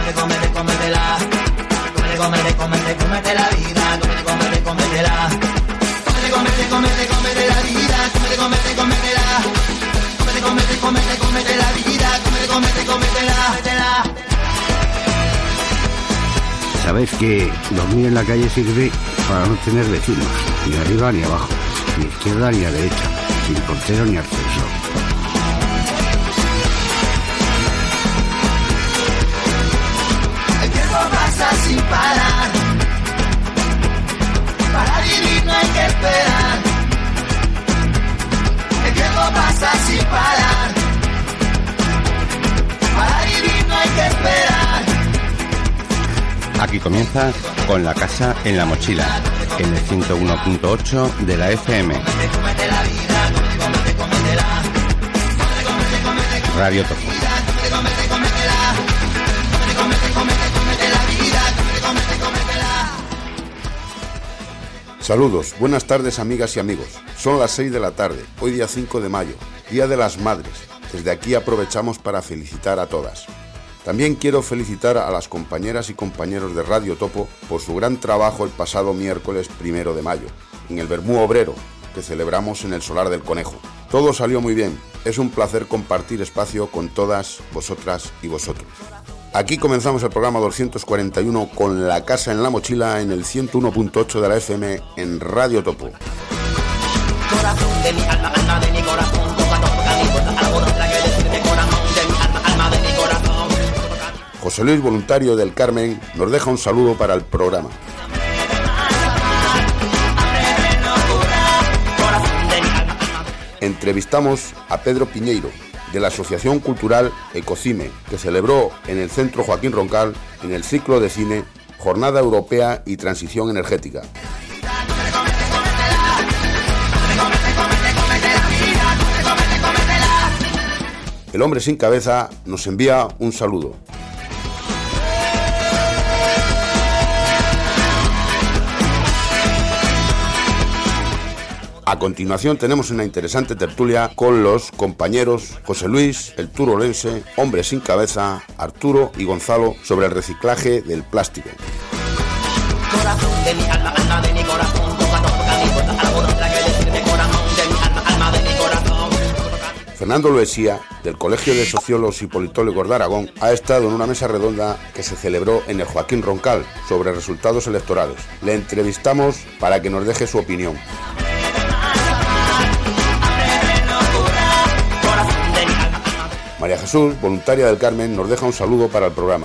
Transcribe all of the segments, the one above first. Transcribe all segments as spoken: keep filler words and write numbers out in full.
cómete, cómete, cómetela. Cómete, cómete, cómete, cómete la vida. Cómete, cómete, cómetela. Cómete, cómete, cómete, cómete la vida. Cómete, cómete, cómetela. Cómete, cómete, cómete, cómete la vida. Cómete, cómete, cómetela. ¿Sabéis que dormir en la calle sirve para no tener vecinos, ni arriba ni abajo, ni izquierda ni a derecha, sin portero ni ascensor? El tiempo pasa sin parar. Para vivir no hay que esperar. El tiempo pasa sin parar. Para vivir no hay que esperar. Aquí comienza Con la Casa en la Mochila, en el ciento uno punto ocho de la F M. Radio Topo. Saludos, buenas tardes amigas y amigos. Son las seis de la tarde, hoy día cinco de mayo, Día de las Madres. Desde aquí aprovechamos para felicitar a todas. También quiero felicitar a las compañeras y compañeros de Radio Topo por su gran trabajo el pasado miércoles primero de mayo, en el Vermú Obrero, que celebramos en el Solar del Conejo. Todo salió muy bien, es un placer compartir espacio con todas vosotras y vosotros. Aquí comenzamos el programa doscientos cuarenta y uno Con la Casa en la Mochila en el ciento uno punto ocho de la F M en Radio Topo. Corazón de mi alma, alma de mi corazón, toca, toca mi puerta, algo no trae que decirte, corazón de mi alma, alma de mi corazón. José Luis, voluntario del Carmen, nos deja un saludo para el programa. Entrevistamos a Pedro Piñeiro, de la Asociación Cultural Ecocine, que celebró en el Centro Joaquín Roncal, en el ciclo de cine, Jornada Europea y Transición Energética. El hombre sin cabeza nos envía un saludo. A continuación tenemos una interesante tertulia con los compañeros José Luis, el turolense, hombre sin cabeza, Arturo y Gonzalo sobre el reciclaje del plástico. Corazón de mi alma, alma de mi corazón, toca, toca mi puerta, algo no trae que decirte, corazón de mi alma, alma de mi corazón. Fernando Loesía, del Colegio de Sociólogos y Politólogos de Aragón, ha estado en una mesa redonda que se celebró en el Joaquín Roncal sobre resultados electorales. Le entrevistamos para que nos deje su opinión. María Jesús, voluntaria del Carmen, nos deja un saludo para el programa.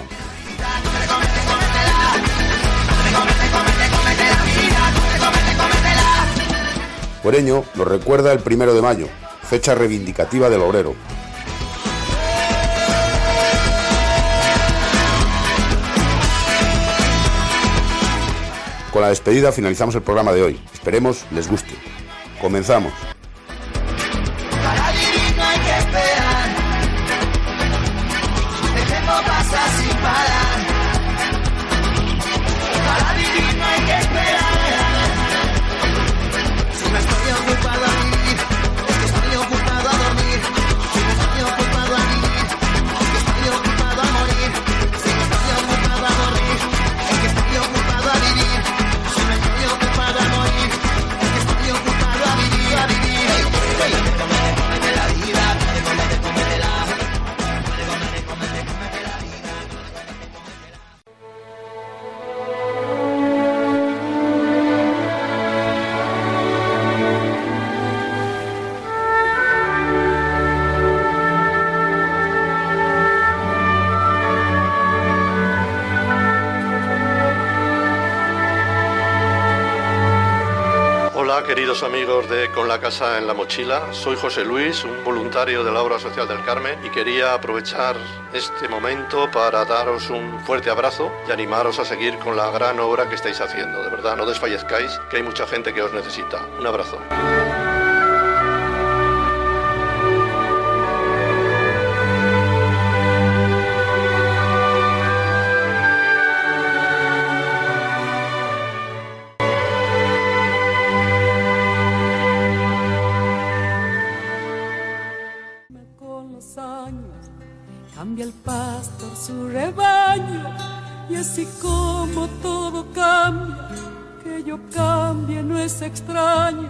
Por ello, nos recuerda el primero de mayo, fecha reivindicativa del obrero. Con la despedida finalizamos el programa de hoy. Esperemos les guste. Comenzamos. Para vivir no hay que esperar. El tiempo pasa sin parar. Para vivir no hay que esperar. Si no estoy ocupado a vivir, es que estoy ocupado a dormir. Si no estoy ocupado a vivir, es que estoy ocupado a morir. Si no estoy ocupado a dormir, es que estoy ocupado a vivir. Si no estoy ocupado a morir, es que estoy ocupado a vivir, a vivir. Hola queridos amigos de Con la Casa en la Mochila, soy José Luis, un voluntario de la Obra Social del Carmen y quería aprovechar este momento para daros un fuerte abrazo y animaros a seguir con la gran obra que estáis haciendo. De verdad, no desfallezcáis, que hay mucha gente que os necesita. Un abrazo. Cambia el pastor su rebaño, y así como todo cambia, que yo cambie no es extraño.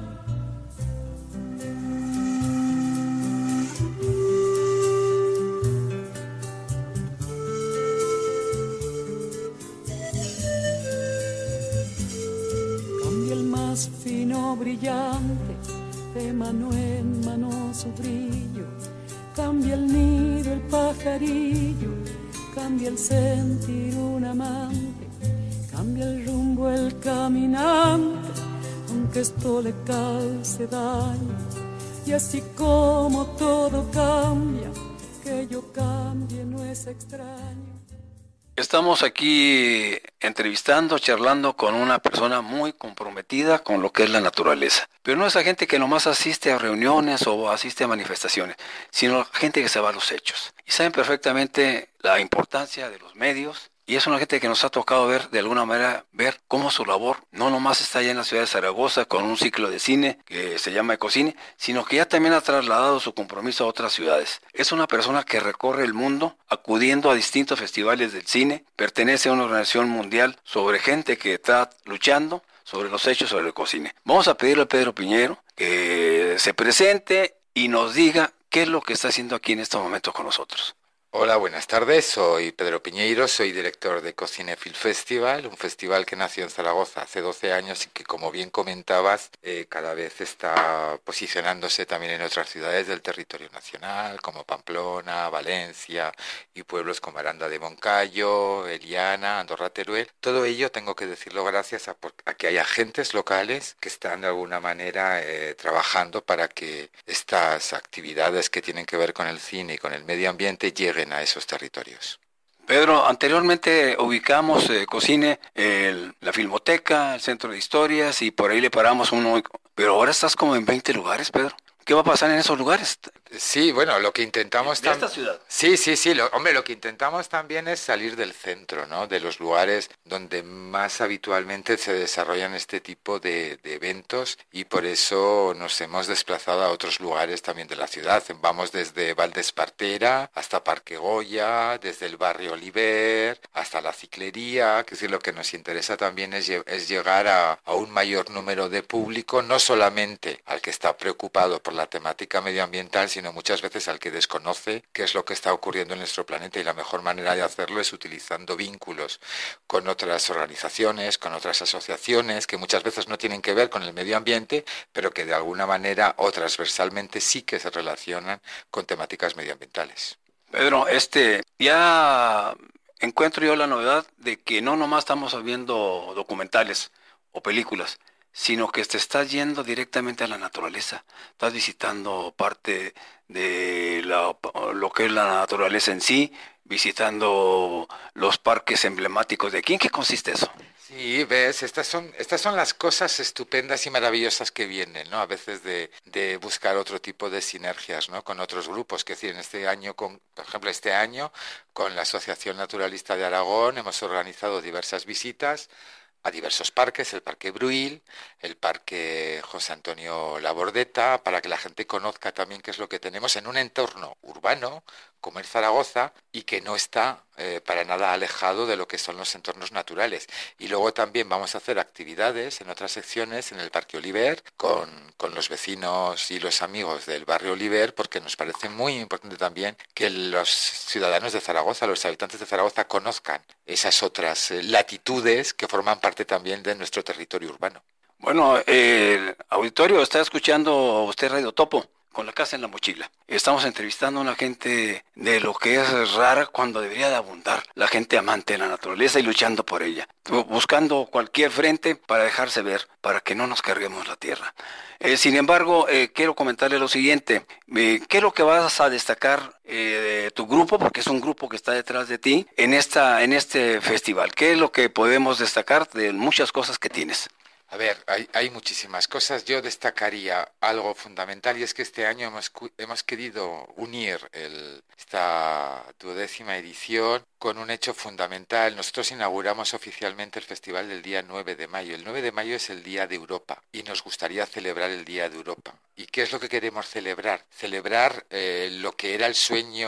Cambia el más fino brillante, de mano en mano su brillo. Cambia el nido, el pajarillo, cambia el sentir un amante, cambia el rumbo el caminante, aunque esto le cause daño. Y así como todo cambia, que yo cambie no es extraño. Estamos aquí entrevistando, charlando con una persona muy comprometida con lo que es la naturaleza. Pero no es la gente que nomás asiste a reuniones o asiste a manifestaciones, sino gente que se va a los hechos. Y saben perfectamente la importancia de los medios. Y es una gente que nos ha tocado ver, de alguna manera, ver cómo su labor no nomás está allá en la ciudad de Zaragoza con un ciclo de cine que se llama Ecocine, sino que ya también ha trasladado su compromiso a otras ciudades. Es una persona que recorre el mundo acudiendo a distintos festivales del cine, pertenece a una organización mundial sobre gente que está luchando sobre los hechos sobre el ecocine. Vamos a pedirle a Pedro Piñeiro que se presente y nos diga qué es lo que está haciendo aquí en este momento con nosotros. Hola, buenas tardes, soy Pedro Piñeiro, soy director de Ecocine Film Festival, un festival que nació en Zaragoza hace doce años y que, como bien comentabas, eh, cada vez está posicionándose también en otras ciudades del territorio nacional, como Pamplona, Valencia y pueblos como Aranda de Moncayo, Eliana, Andorra Teruel. Todo ello, tengo que decirlo, gracias a, a que hay agentes locales que están de alguna manera eh, trabajando para que estas actividades que tienen que ver con el cine y con el medio ambiente lleguen a esos territorios. Pedro, anteriormente ubicamos eh, Ecocine, el, la Filmoteca, el Centro de Historias y por ahí le paramos uno, pero ahora estás como en veinte lugares, Pedro. ¿Qué va a pasar en esos lugares? Sí, bueno, lo que intentamos... ¿De tam- esta ciudad? Sí, sí, sí. Lo, hombre, lo que intentamos también es salir del centro, ¿no? De los lugares donde más habitualmente se desarrollan este tipo de, de eventos, y por eso nos hemos desplazado a otros lugares también de la ciudad. Vamos desde Valdespartera hasta Parque Goya, desde el barrio Oliver hasta la Ciclería. Es decir, lo que nos interesa también es, es llegar a, a un mayor número de público, no solamente al que está preocupado por la temática medioambiental, sino muchas veces al que desconoce qué es lo que está ocurriendo en nuestro planeta, y la mejor manera de hacerlo es utilizando vínculos con otras organizaciones, con otras asociaciones que muchas veces no tienen que ver con el medio ambiente, pero que de alguna manera o transversalmente sí que se relacionan con temáticas medioambientales. Pedro, este, ya encuentro yo la novedad de que no nomás estamos viendo documentales o películas, sino que te estás yendo directamente a la naturaleza. Estás visitando parte de la, lo que es la naturaleza en sí, visitando los parques emblemáticos de aquí. ¿En qué consiste eso? Sí, ves, estas son, estas son las cosas estupendas y maravillosas que vienen, ¿no? A veces de, de buscar otro tipo de sinergias, ¿no? Con otros grupos. Que decir, en este año, con, por ejemplo, este año, con la Asociación Naturalista de Aragón, hemos organizado diversas visitas a diversos parques, el Parque Bruil, el Parque José Antonio Labordeta, para que la gente conozca también qué es lo que tenemos en un entorno urbano, como es Zaragoza, y que no está eh, para nada alejado de lo que son los entornos naturales. Y luego también vamos a hacer actividades en otras secciones en el Parque Oliver, con, con los vecinos y los amigos del barrio Oliver, porque nos parece muy importante también que los ciudadanos de Zaragoza, los habitantes de Zaragoza, conozcan esas otras eh, latitudes que forman parte también de nuestro territorio urbano. Bueno, el auditorio está escuchando usted Radio Topo, con la casa en la mochila. Estamos entrevistando a una gente de lo que es rara cuando debería de abundar, la gente amante de la naturaleza y luchando por ella, buscando cualquier frente para dejarse ver, para que no nos carguemos la tierra. Eh, sin embargo, eh, quiero comentarle lo siguiente. Eh, ¿qué es lo que vas a destacar eh, de tu grupo? Porque es un grupo que está detrás de ti en, esta, en este festival. ¿Qué es lo que podemos destacar de muchas cosas que tienes? A ver, hay, hay muchísimas cosas. Yo destacaría algo fundamental, y es que este año hemos, hemos querido unir el, esta duodécima edición con un hecho fundamental. Nosotros inauguramos oficialmente el festival del día nueve de mayo. El nueve de mayo es el Día de Europa y nos gustaría celebrar el Día de Europa. ¿Y qué es lo que queremos celebrar? Celebrar eh, lo que era el sueño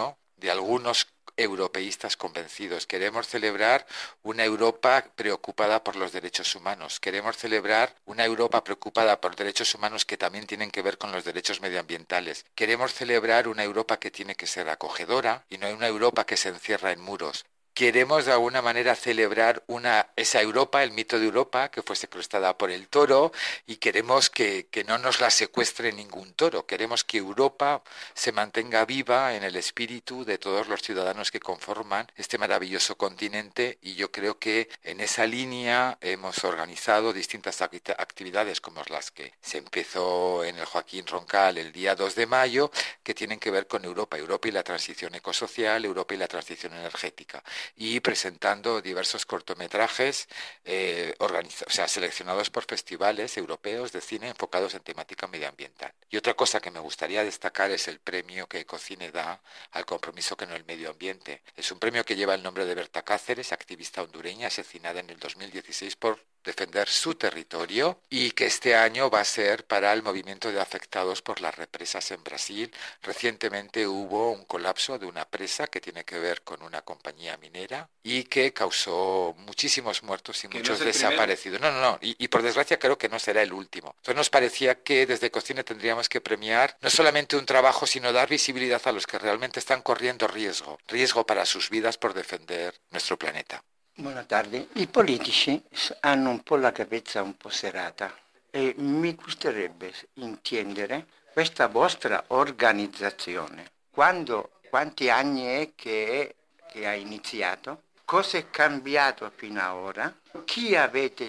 de algunos europeístas convencidos. Queremos celebrar una Europa preocupada por los derechos humanos. Queremos celebrar una Europa preocupada por derechos humanos que también tienen que ver con los derechos medioambientales. Queremos celebrar una Europa que tiene que ser acogedora y no una Europa que se encierra en muros. Queremos de alguna manera celebrar una, esa Europa, el mito de Europa, que fue secuestrada por el toro, y queremos que, que no nos la secuestre ningún toro. Queremos que Europa se mantenga viva en el espíritu de todos los ciudadanos que conforman este maravilloso continente, y yo creo que en esa línea hemos organizado distintas actividades como las que se empezó en el Joaquín Roncal el día dos de mayo, que tienen que ver con Europa, Europa y la transición ecosocial, Europa y la transición energética, y presentando diversos cortometrajes eh, organizados, o sea, seleccionados por festivales europeos de cine enfocados en temática medioambiental. Y otra cosa que me gustaría destacar es el premio que Ecocine da al compromiso con el medio ambiente. Es un premio que lleva el nombre de Berta Cáceres, activista hondureña asesinada en el dos mil dieciséis por defender su territorio, y que este año va a ser para el movimiento de afectados por las represas en Brasil. Recientemente hubo un colapso de una presa que tiene que ver con una compañía minera y que causó muchísimos muertos y Que muchos no es el desaparecidos. No, no, no. Y, y por desgracia creo que no será el último. Entonces nos parecía que desde Ecocine tendríamos que premiar no solamente un trabajo, sino dar visibilidad a los que realmente están corriendo riesgo, riesgo para sus vidas por defender nuestro planeta. Buona tarde. I politici hanno un po' la capezza un po' serrata e mi gusterebbe intendere questa vostra organizzazione. Quando, quanti anni è che, che ha iniziato? Cosa è cambiato fino ad ora? Chi avete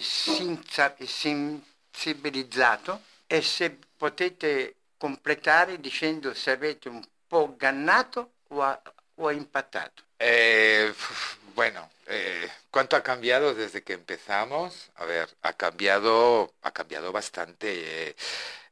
sensibilizzato? E se potete completare dicendo se avete un po' gannato o ha, o ha impattato. Eh, bueno, eh, ¿cuánto ha cambiado desde que empezamos? A ver, ha cambiado, ha cambiado bastante eh,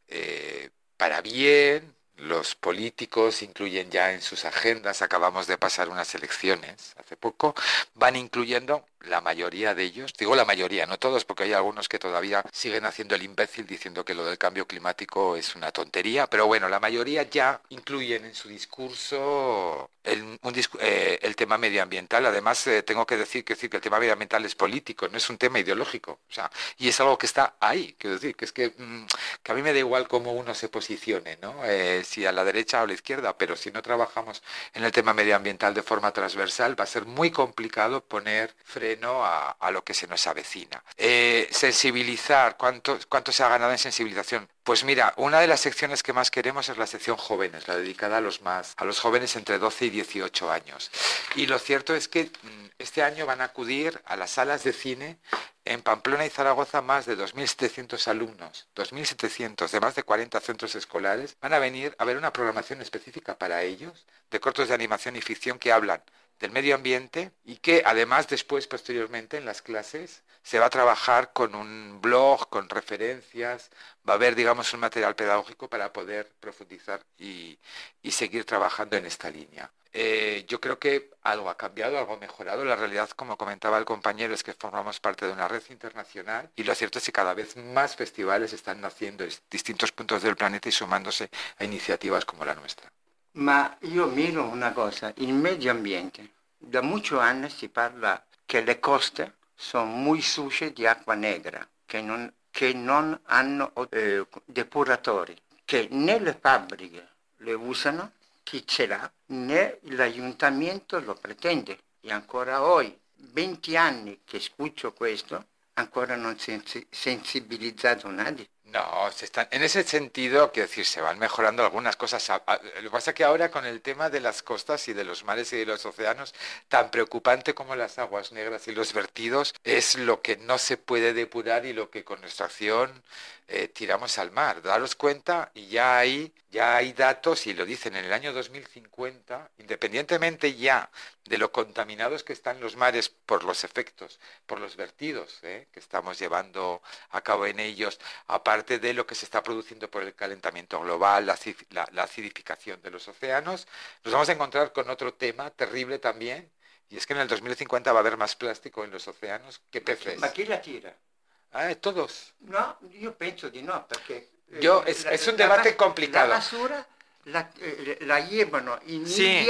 eh, para bien. Los políticos incluyen ya en sus agendas, acabamos de pasar unas elecciones hace poco, van incluyendo la mayoría de ellos, digo la mayoría, no todos, porque hay algunos que todavía siguen haciendo el imbécil diciendo que lo del cambio climático es una tontería, pero bueno, la mayoría ya incluyen en su discurso el, un discu eh, el tema medioambiental. Además, eh, tengo que decir, que decir que el tema medioambiental es político, no es un tema ideológico, o sea, y es algo que está ahí, quiero decir, que es que, mmm, que a mí me da igual cómo uno se posicione, ¿no? Eh, si a la derecha o a la izquierda, pero si no trabajamos en el tema medioambiental de forma transversal, va a ser muy complicado poner freno A, a lo que se nos avecina. Eh, sensibilizar, ¿cuánto, ¿cuánto se ha ganado en sensibilización? Pues mira, una de las secciones que más queremos es la sección jóvenes, la dedicada a los más, a los jóvenes entre doce y dieciocho años. Y lo cierto es que este año van a acudir a las salas de cine en Pamplona y Zaragoza más de dos mil setecientos alumnos, dos mil setecientos de más de cuarenta centros escolares. Van a venir a ver una programación específica para ellos, de cortos de animación y ficción que hablan del medio ambiente, y que además después, posteriormente, en las clases se va a trabajar con un blog, con referencias, va a haber, digamos, un material pedagógico para poder profundizar y, y seguir trabajando en esta línea. Eh, yo creo que algo ha cambiado, algo ha mejorado. La realidad, como comentaba el compañero, es que formamos parte de una red internacional, y lo cierto es que cada vez más festivales están naciendo en distintos puntos del planeta y sumándose a iniciativas como la nuestra. Ma io miro una cosa, il medio ambiente. Da molti anni si parla che le coste sono molto sucie di acqua negra, che non, che non hanno eh, depuratori, che né le fabbriche le usano, chi ce l'ha, né l'ayuntamiento lo pretende. E ancora oggi, venti anni che scucho questo, ancora non si è sensibilizzato nadie. No, se están, en ese sentido, quiero decir, se van mejorando algunas cosas. Lo que pasa es que ahora con el tema de las costas y de los mares y de los océanos, tan preocupante como las aguas negras y los vertidos, es lo que no se puede depurar y lo que con nuestra acción eh, tiramos al mar. Daros cuenta, y ya hay, ya hay datos, y lo dicen, en el año dos mil cincuenta, independientemente ya de lo contaminados que están los mares por los efectos, por los vertidos eh, que estamos llevando a cabo en ellos, aparte de lo que se está produciendo por el calentamiento global, la, la, la acidificación de los océanos, nos vamos a encontrar con otro tema terrible también, y es que en el dos mil cincuenta va a haber más plástico en los océanos que peces. Ma chi la tira? Ah, todos. No, io penso di no, perché... Yo, es, la, es un debate la, complicado. La basura la, eh, la llevano in sí. India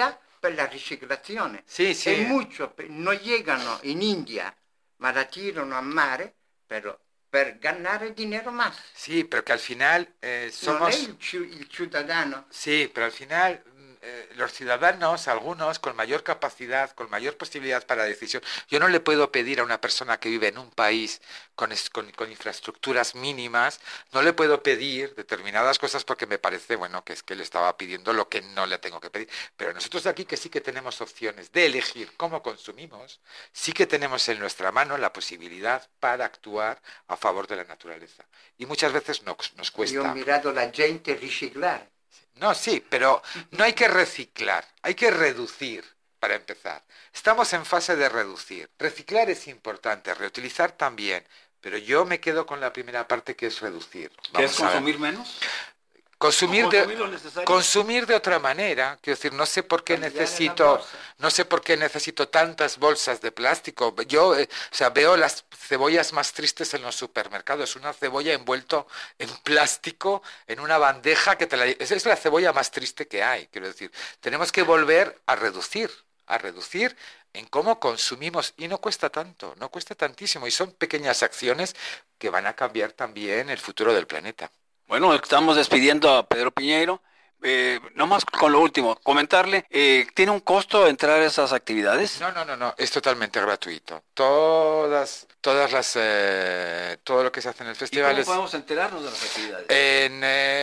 per la riciclazione. Sì, sì. E mucho, non llegano in India, ma la tirano a mare per, per ganare dinero más. Sí, pero que al final eh, somos... Non è il, il ciudadano. Sí, pero al final... Eh, los ciudadanos, algunos con mayor capacidad, con mayor posibilidad para decisión. Yo no le puedo pedir a una persona que vive en un país con, con, con infraestructuras mínimas, no le puedo pedir determinadas cosas porque me parece, bueno, que es que le estaba pidiendo lo que no le tengo que pedir. Pero nosotros de aquí que sí que tenemos opciones de elegir cómo consumimos, sí que tenemos en nuestra mano la posibilidad para actuar a favor de la naturaleza. Y muchas veces nos, nos cuesta. Yo he mirado a la gente reciclar. No, sí, pero no hay que reciclar, hay que reducir, para empezar. Estamos en fase de reducir. Reciclar es importante, reutilizar también, pero yo me quedo con la primera parte que es reducir. ¿Qué es consumir menos? Consumir de, consumir de otra manera, quiero decir, no sé por qué necesito, no sé por qué necesito tantas bolsas de plástico. Yo, eh, o sea, veo las cebollas más tristes en los supermercados, una cebolla envuelto en plástico, en una bandeja que te la, esa es la cebolla más triste que hay, quiero decir. Tenemos que volver a reducir, a reducir en cómo consumimos, y no cuesta tanto, no cuesta tantísimo, y son pequeñas acciones que van a cambiar también el futuro del planeta. Bueno, estamos despidiendo a Pedro Piñeiro. Eh, nomás con lo último, comentarle, eh, ¿tiene un costo entrar a esas actividades? No, no, no, no, es totalmente gratuito. Todas, todas las, eh, todo lo que se hace en el festival. ¿Y cómo podemos enterarnos de las actividades? En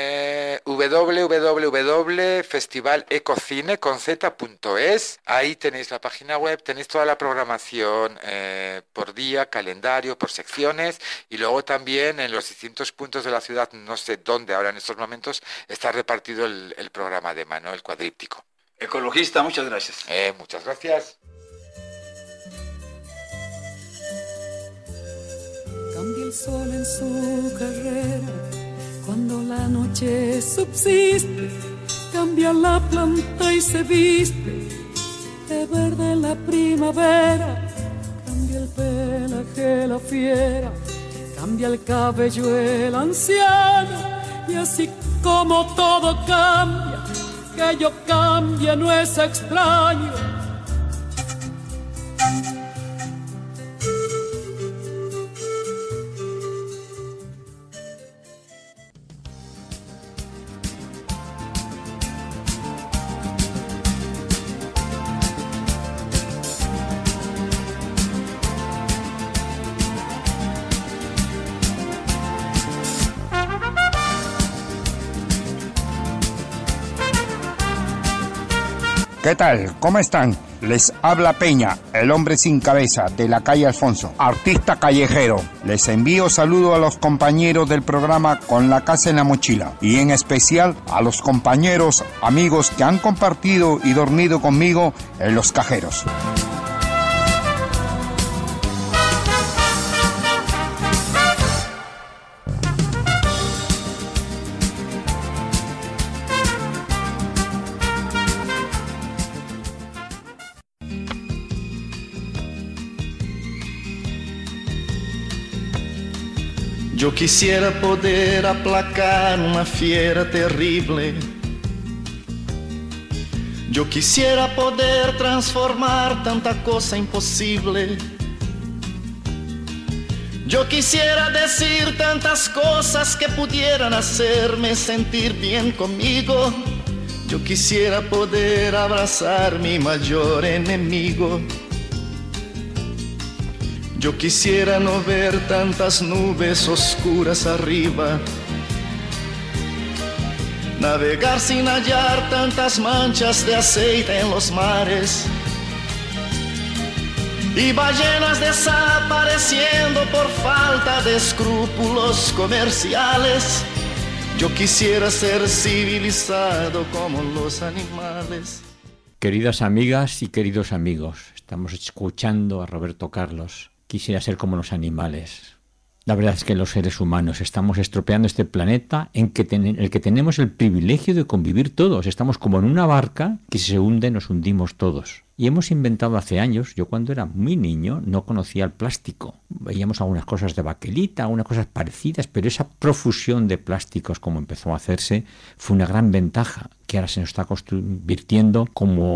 eh, w w w punto festival ecocine punto es, ahí tenéis la página web, tenéis toda la programación eh, por día, calendario, por secciones, y luego también en los distintos puntos de la ciudad, no sé dónde ahora en estos momentos, está repartido el el programa de mano, el cuadríptico. Ecologista, muchas gracias. Eh, muchas gracias. Cambia el sol en su carrera cuando la noche subsiste, cambia la planta y se viste de verde la primavera, cambia el pelaje la fiera, cambia el cabello el anciano, y así como todo cambia, que yo cambie no es extraño. ¿Qué tal? ¿Cómo están? Les habla Peña, el hombre sin cabeza, de la calle Alfonso, artista callejero. Les envío saludos a los compañeros del programa Con la Casa en la Mochila, y en especial a los compañeros, amigos que han compartido y dormido conmigo en los cajeros. Yo quisiera poder aplacar una fiera terrible. Yo quisiera poder transformar tanta cosa imposible. Yo quisiera decir tantas cosas que pudieran hacerme sentir bien conmigo. Yo quisiera poder abrazar mi mayor enemigo. Yo quisiera no ver tantas nubes oscuras arriba, navegar sin hallar tantas manchas de aceite en los mares, y ballenas desapareciendo por falta de escrúpulos comerciales. Yo quisiera ser civilizado como los animales. Queridas amigas y queridos amigos, estamos escuchando a Roberto Carlos. Quisiera ser como los animales. La verdad es que los seres humanos estamos estropeando este planeta en que ten- el que tenemos el privilegio de convivir todos. Estamos como en una barca que si se hunde nos hundimos todos. Y hemos inventado hace años, yo cuando era muy niño no conocía el plástico. Veíamos algunas cosas de baquelita, algunas cosas parecidas, pero esa profusión de plásticos como empezó a hacerse fue una gran ventaja que ahora se nos está convirtiendo como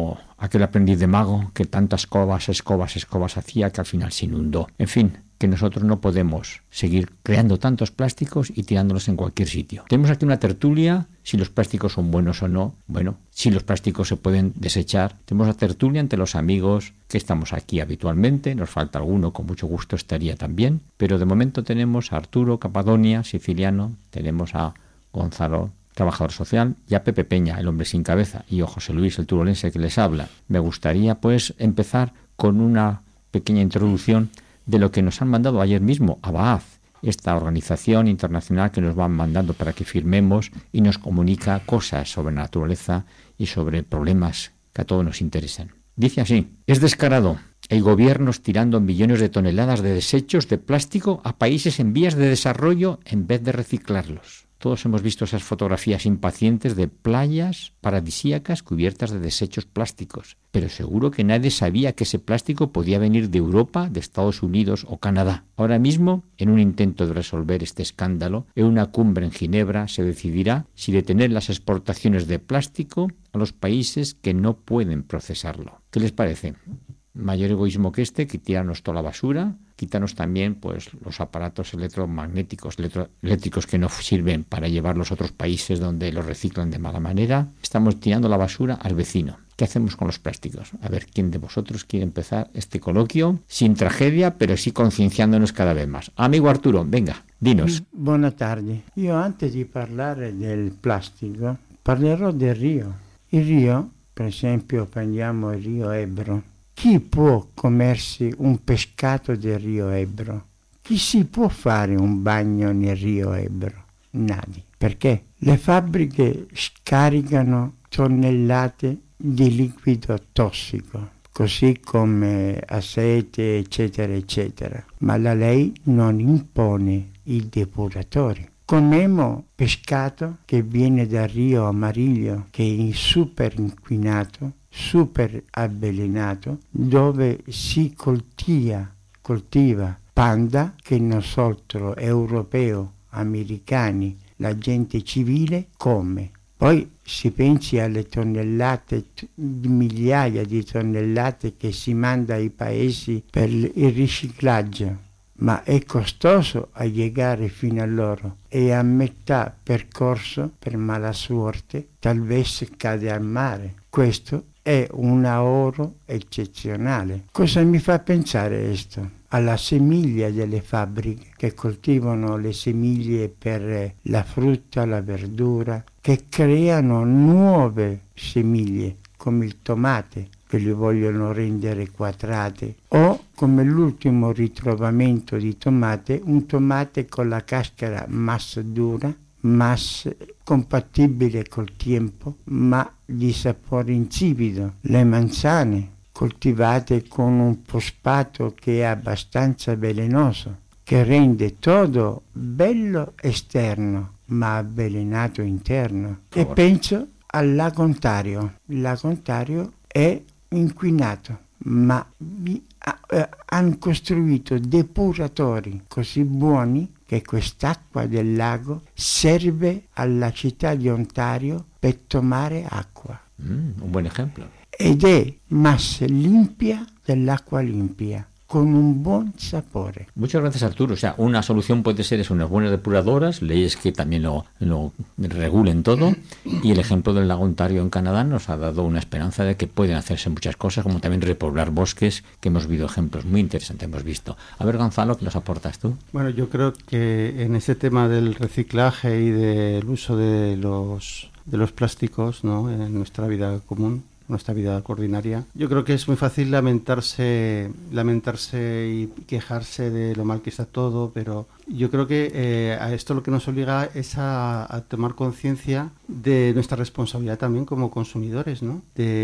aquel aprendiz de mago que tantas escobas, escobas, escobas hacía que al final se inundó. En fin, que nosotros no podemos seguir creando tantos plásticos y tirándolos en cualquier sitio. Tenemos aquí una tertulia, si los plásticos son buenos o no. Bueno, si los plásticos se pueden desechar. Tenemos una tertulia entre los amigos que estamos aquí habitualmente. Nos falta alguno, con mucho gusto estaría también. Pero de momento tenemos a Arturo Capadonia, siciliano. Tenemos a Gonzalo, trabajador social, y a Pepe Peña, el hombre sin cabeza, y a José Luis, el turolense que les habla. Me gustaría pues empezar con una pequeña introducción de lo que nos han mandado ayer mismo a Baaz, esta organización internacional que nos van mandando para que firmemos y nos comunica cosas sobre naturaleza y sobre problemas que a todos nos interesan. Dice así: es descarado el gobierno tirando millones de toneladas de desechos de plástico a países en vías de desarrollo en vez de reciclarlos. Todos hemos visto esas fotografías impacientes de playas paradisíacas cubiertas de desechos plásticos, pero seguro que nadie sabía que ese plástico podía venir de Europa, de Estados Unidos o Canadá. Ahora mismo, en un intento de resolver este escándalo, en una cumbre en Ginebra se decidirá si detener las exportaciones de plástico a los países que no pueden procesarlo. ¿Qué les parece? Mayor egoísmo que este, que tirarnos toda la basura, quítanos también pues los aparatos electromagnéticos, electro, eléctricos que no sirven para llevarlos a otros países donde los reciclan de mala manera. Estamos tirando la basura al vecino. ¿Qué hacemos con los plásticos? A ver, ¿quién de vosotros quiere empezar este coloquio? Sin tragedia, pero sí concienciándonos cada vez más. Amigo Arturo, venga, dinos. Buona tarde. Io antes di parlare del plastico, parlerò del Rio. Il Rio, per esempio, prendiamo il Rio Ebro. Chi può comersi un pescato del Rio Ebro? Chi si può fare un bagno nel Rio Ebro? Nadie. Perché le fabbriche scaricano tonnellate di liquido tossico, così come acete, eccetera, eccetera. Ma la lei non impone i depuratori. Comemo pescato che viene dal Rio Amarillo, che è super inquinato, super avvelenato, dove si coltiva, coltiva panda che nosotros, europeo, americani, la gente civile come. Poi si pensi alle tonnellate, migliaia di tonnellate che si manda ai paesi per il riciclaggio, ma è costoso arrivare fino a loro e a metà percorso, per mala sorte, talvolta cade al mare. Questo è un oro eccezionale. Cosa mi fa pensare questo? Alla semiglia delle fabbriche che coltivano le semiglie per la frutta, la verdura, che creano nuove semiglie come il tomate, che li vogliono rendere quadrate, o come l'ultimo ritrovamento di tomate, un tomate con la cascara massa dura, más compatibile col tempo, ma di sapore insipido. Le manzane, coltivate con un fosfato che è abbastanza velenoso, che rende tutto bello esterno, ma avvelenato interno. E penso al lago Ontario. Il lago Ontario è inquinato, ma vi, eh, hanno costruito depuratori così buoni che quest'acqua del lago serve alla città di Ontario per tomare acqua. Mm, un buen ejemplo. Ed è más limpia dell'acqua limpia, con un buen sapore. Muchas gracias, Arturo. O sea, una solución puede ser eso, unas buenas depuradoras, leyes que también lo, lo regulen todo, y el ejemplo del lago Ontario en Canadá nos ha dado una esperanza de que pueden hacerse muchas cosas, como también repoblar bosques, que hemos visto ejemplos muy interesantes, hemos visto. A ver, Gonzalo, ¿qué nos aportas tú? Bueno, yo creo que en ese tema del reciclaje y del uso de los, de los plásticos, ¿no?, en nuestra vida común, nuestra vida ordinaria, yo creo que es muy fácil lamentarse lamentarse y quejarse de lo mal que está todo, pero yo creo que eh, a esto lo que nos obliga es a, a tomar conciencia de nuestra responsabilidad también como consumidores, ¿no?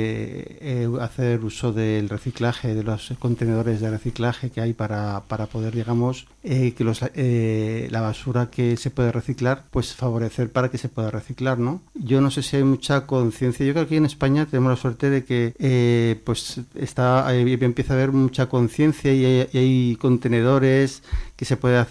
De eh, hacer uso del reciclaje, de los contenedores de reciclaje que hay para, para poder, digamos, eh, que los, eh, la basura que se puede reciclar, pues favorecer para que se pueda reciclar, ¿no? Yo no sé si hay mucha conciencia. Yo creo que aquí en España tenemos la suerte de que eh, pues está eh, empieza a haber mucha conciencia y, y hay contenedores que se puede hacer reciclaje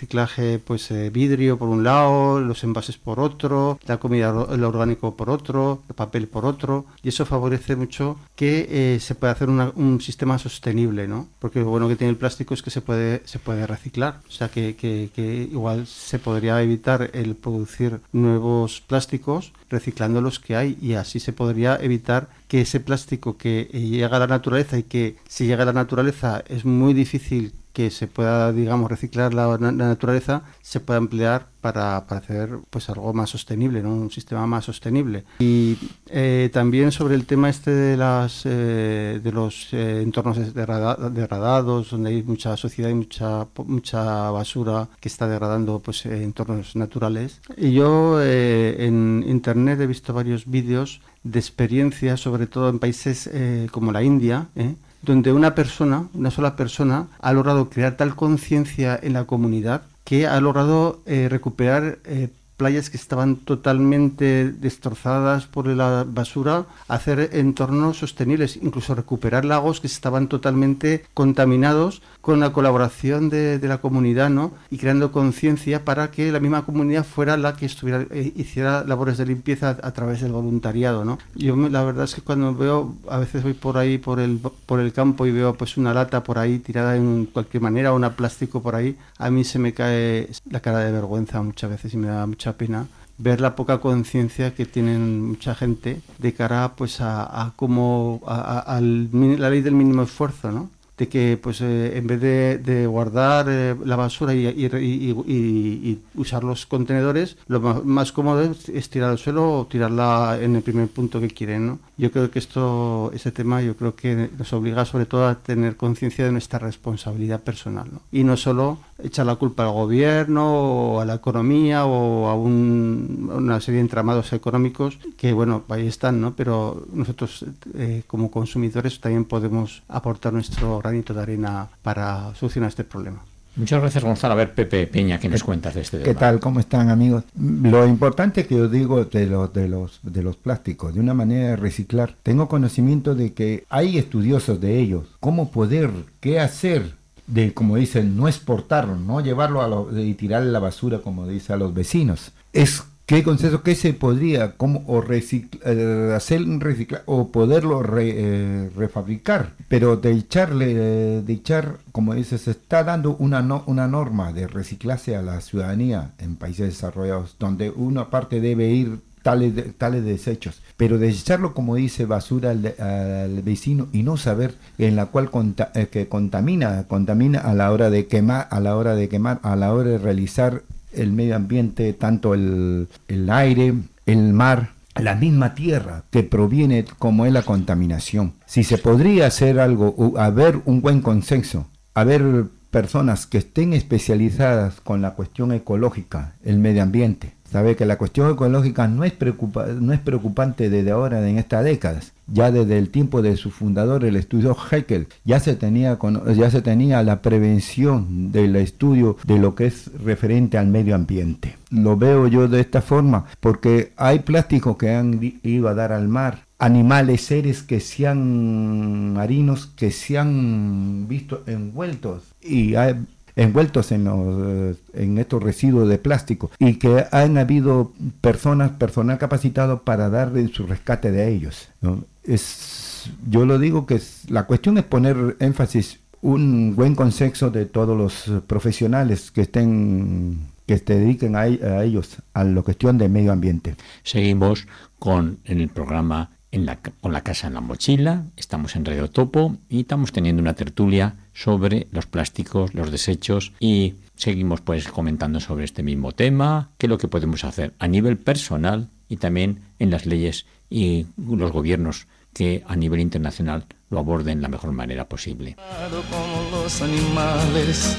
reciclaje, pues eh, vidrio por un lado, los envases por otro, la comida, el orgánico por otro, el papel por otro, y eso favorece mucho que eh, se pueda hacer una, un sistema sostenible, ¿no? Porque lo bueno que tiene el plástico es que se puede se puede reciclar, o sea que, que, que igual se podría evitar el producir nuevos plásticos reciclando los que hay, y así se podría evitar que ese plástico que llega a la naturaleza, y que si llega a la naturaleza es muy difícil que se pueda, digamos, reciclar la, la naturaleza, se pueda emplear para, para hacer pues algo más sostenible, ¿no? Un sistema más sostenible. Y eh, también sobre el tema este de las eh, de los eh, entornos degrada, degradados, donde hay mucha sociedad y mucha mucha basura que está degradando pues eh, entornos naturales. Y yo eh, en internet he visto varios vídeos de experiencias, sobre todo en países eh, como la India, ¿eh? donde una persona, una sola persona, ha logrado crear tal conciencia en la comunidad que ha logrado eh, recuperar eh, playas que estaban totalmente destrozadas por la basura, hacer entornos sostenibles, incluso recuperar lagos que estaban totalmente contaminados, con la colaboración de, de la comunidad, ¿no? Y creando conciencia para que la misma comunidad fuera la que estuviera eh, hiciera labores de limpieza a, a través del voluntariado, ¿no? Yo la verdad es que cuando veo, a veces voy por ahí por el por el campo y veo pues una lata por ahí tirada en cualquier manera, o un plástico por ahí, a mí se me cae la cara de vergüenza muchas veces y me da mucha pena ver la poca conciencia que tienen mucha gente de cara pues a, a cómo a, a, a la ley del mínimo esfuerzo, ¿no? De que pues eh, en vez de, de guardar eh, la basura y, y, y, y, y usar los contenedores, lo más, más cómodo es, es tirar al suelo o tirarla en el primer punto que quieren, ¿no? Yo creo que esto, ese tema, yo creo que nos obliga sobre todo a tener conciencia de nuestra responsabilidad personal, ¿no? Y no solo echar la culpa al gobierno o a la economía o a un, una serie de entramados económicos que, bueno, ahí están, ¿no? Pero nosotros eh, como consumidores también podemos aportar nuestro granito de arena para solucionar este problema. Muchas gracias, Gonzalo. A ver, Pepe Peña, ¿qué nos cuentas de este tema? ¿Qué tal? ¿Cómo están, amigos? Lo importante que yo digo de los, de los, de los plásticos, de una manera de reciclar, tengo conocimiento de que hay estudiosos de ellos, cómo poder, qué hacer, de, como dicen, no exportarlo, no llevarlo a lo, y tirarle la basura, como dice a los vecinos. Es ¿Qué concepto que se podría como o recicla, eh, hacer un reciclar o poderlo re, eh, refabricar? Pero de echarle, eh, de echar, como dices, se está dando una no, una norma de reciclaje a la ciudadanía en países desarrollados, donde una parte debe ir tales, de, tales desechos, pero de echarlo, como dice, basura al, al vecino y no saber en la cual conta, eh, que contamina, contamina a la hora de quemar, a la hora de quemar, a la hora de realizar el medio ambiente, tanto el, el aire, el mar, la misma tierra que proviene como es la contaminación. Si se podría hacer algo, haber un buen consenso, haber personas que estén especializadas con la cuestión ecológica, el medio ambiente. Sabe que la cuestión ecológica no es, preocupa, no es preocupante desde ahora, en estas décadas. Ya desde el tiempo de su fundador, el estudio Haeckel, ya se tenía ya se tenía la prevención del estudio de lo que es referente al medio ambiente. Lo veo yo de esta forma, porque hay plásticos que han ido a dar al mar, animales, seres que se han marinos que se han visto envueltos y hay, envueltos en, los, en estos residuos de plástico, y que han habido personas, personal capacitado para dar su rescate de ellos, ¿no? Es, yo lo digo que es, la cuestión es poner énfasis, un buen consenso de todos los profesionales que estén que se dediquen a, a ellos, a la cuestión del medio ambiente. Seguimos con en el programa en la, con la casa en la mochila, estamos en Radio Topo y estamos teniendo una tertulia sobre los plásticos, los desechos, y seguimos pues comentando sobre este mismo tema, qué es lo que podemos hacer a nivel personal y también en las leyes y los gobiernos que a nivel internacional lo aborden de la mejor manera posible. Como los animales,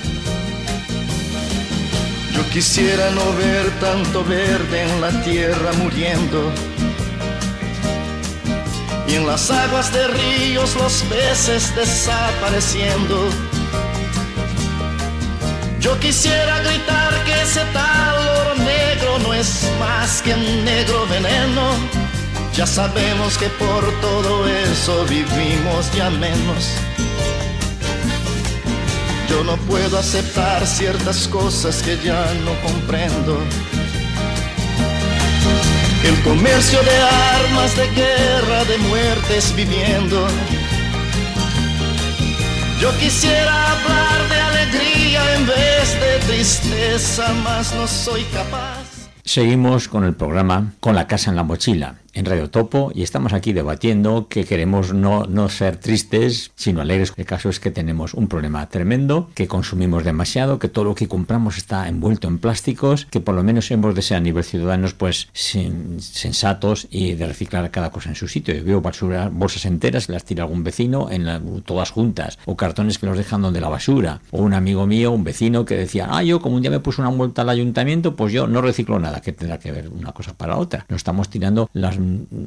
yo quisiera no ver tanto verde en la tierra muriendo, y en las aguas de ríos los peces desapareciendo. Yo quisiera gritar que ese tal oro negro no es más que un negro veneno. Ya sabemos que por todo eso vivimos ya menos. Yo no puedo aceptar ciertas cosas que ya no comprendo. El comercio de armas, de guerra, de muertes viviendo. Yo quisiera hablar de alegría en vez de tristeza, mas no soy capaz. Seguimos con el programa Con la casa en la mochila en Radio Topo y estamos aquí debatiendo que queremos no, no ser tristes, sino alegres. El caso es que tenemos un problema tremendo, que consumimos demasiado, que todo lo que compramos está envuelto en plásticos, que por lo menos hemos de ser a nivel ciudadanos pues sin, sensatos y de reciclar cada cosa en su sitio. Yo veo basura, bolsas enteras, las tira algún vecino en la, todas juntas, o cartones que los dejan donde la basura, o un amigo mío, un vecino que decía, ah, yo como un día me puse una multa al ayuntamiento, pues yo no reciclo nada, que tendrá que ver una cosa para otra. Nos estamos tirando las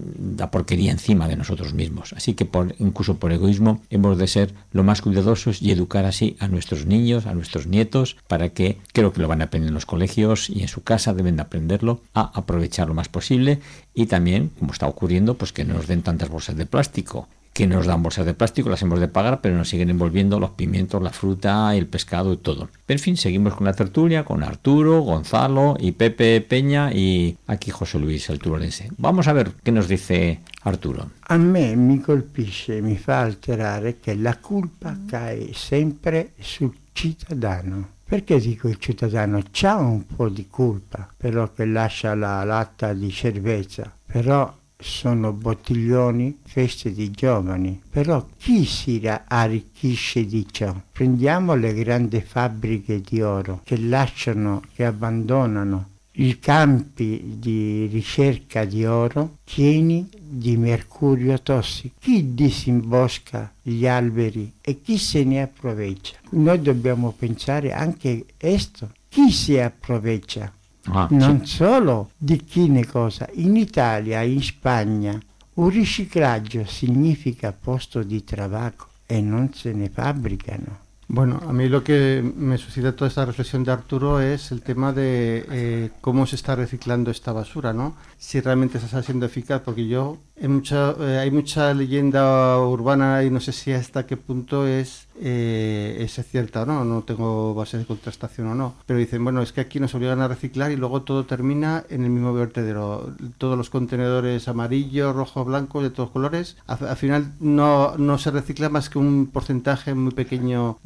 la porquería encima de nosotros mismos. Así que por, incluso por egoísmo hemos de ser lo más cuidadosos y educar así a nuestros niños, a nuestros nietos, para que, creo que lo van a aprender en los colegios y en su casa deben de aprenderlo, a aprovechar lo más posible y también, como está ocurriendo, pues que no nos den tantas bolsas de plástico. Que nos dan bolsas de plástico, las hemos de pagar, pero nos siguen envolviendo los pimientos, la fruta, el pescado y todo. Pero en fin, seguimos con la tertulia, con Arturo, Gonzalo y Pepe Peña y aquí José Luis, el turolense. Vamos a ver qué nos dice Arturo. A me mi colpisce, mi fa alterare che la colpa cae sempre sul cittadino. Perché dico il cittadino c'ha un po' di colpa, però che lascia la latta di cerveza, però sono bottiglioni, feste di giovani, però chi si arricchisce di ciò? Prendiamo le grandi fabbriche di oro che lasciano, che abbandonano i campi di ricerca di oro pieni di mercurio tossico. Chi disimbosca gli alberi e chi se ne approvecha? Noi dobbiamo pensare anche a questo. Chi si approvecha? Ah, non sì. Solo di chi ne cosa. In Italia, in Spagna, un riciclaggio significa posto di trabajo e non se ne fabbricano. Bueno, a mí lo que me suscita toda esta reflexión de Arturo es el tema de eh, cómo se está reciclando esta basura, ¿no? Si realmente se está siendo eficaz, porque yo, hay mucha, eh, hay mucha leyenda urbana y no sé si hasta qué punto es, eh, es cierta o no, no tengo base de contrastación o no, pero dicen, bueno, es que aquí nos obligan a reciclar y luego todo termina en el mismo vertedero, todos los contenedores amarillos, rojos, blancos, de todos colores, al, al final no, no se recicla más que un porcentaje muy pequeño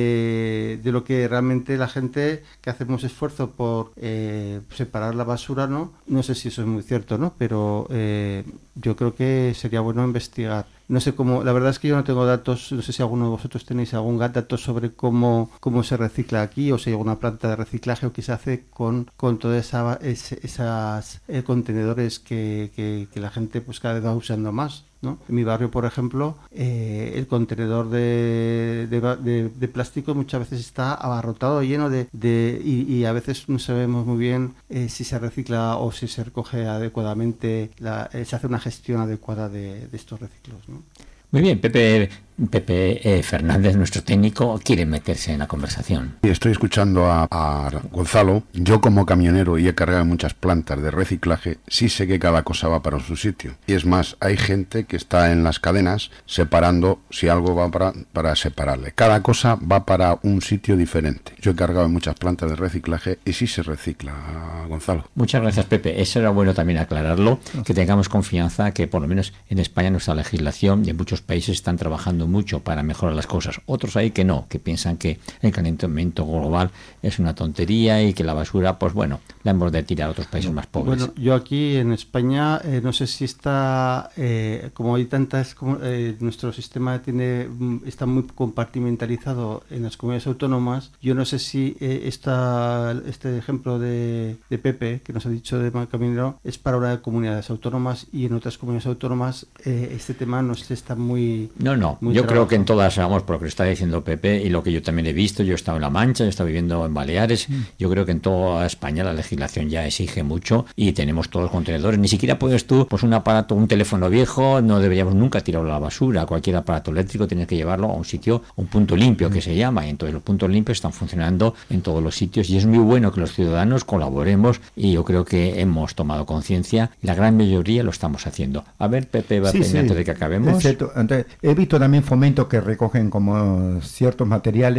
de, de lo que realmente la gente que hacemos esfuerzo por eh, separar la basura, ¿no? No sé si eso es muy cierto, ¿no? Pero eh, yo creo que sería bueno investigar. No sé cómo, la verdad es que yo no tengo datos, no sé si alguno de vosotros tenéis algún dato sobre cómo, cómo se recicla aquí, o si hay alguna planta de reciclaje o qué se hace con, con todos esa, es, esas eh, contenedores que, que, que la gente pues cada vez va usando más, ¿no? En mi barrio, por ejemplo, eh, el contenedor de, de, de, de plástico muchas veces está abarrotado, lleno de... de y, y a veces no sabemos muy bien eh, si se recicla o si se recoge adecuadamente, la, eh, se hace una gestión adecuada de, de estos reciclos, ¿no? Muy bien, Pepe, Pepe eh, Fernández, nuestro técnico, quiere meterse en la conversación. Estoy escuchando a, a Gonzalo. Yo como camionero y he cargado muchas plantas de reciclaje, sí sé que cada cosa va para su sitio. Y es más, hay gente que está en las cadenas separando si algo va para, para separarle. Cada cosa va para un sitio diferente. Yo he cargado muchas plantas de reciclaje y sí se recicla, Gonzalo. Muchas gracias, Pepe. Eso era bueno también aclararlo, que tengamos confianza que por lo menos en España nuestra legislación y en muchos países están trabajando mucho para mejorar las cosas. Otros hay que no, que piensan que el calentamiento global es una tontería y que la basura, pues bueno, la hemos de tirar a otros países más pobres. Bueno, yo aquí en España eh, no sé si está, eh, como hay tantas, como, eh, nuestro sistema tiene está muy compartimentalizado en las comunidades autónomas. Yo no sé si eh, esta, este ejemplo de, de Pepe, que nos ha dicho de Camino, es para una de comunidades autónomas y en otras comunidades autónomas eh, este tema no se está muy No, no, muy yo trabajo. Creo que en todas, vamos, por lo que está diciendo Pepe y lo que yo también he visto, yo he estado en La Mancha, he estado viviendo en Baleares, mm. yo creo que en toda España la legislación ya exige mucho y tenemos todos los contenedores, ni siquiera puedes tú, pues un aparato, un teléfono viejo, no deberíamos nunca tirarlo a la basura, cualquier aparato eléctrico tienes que llevarlo a un sitio, un punto limpio mm. que se llama, y entonces los puntos limpios están funcionando en todos los sitios y es muy bueno que los ciudadanos colaboremos y yo creo que hemos tomado conciencia, la gran mayoría lo estamos haciendo. A ver, Pepe, va sí, sí. antes de que acabemos. Entonces, he visto también fomentos que recogen como ciertos materiales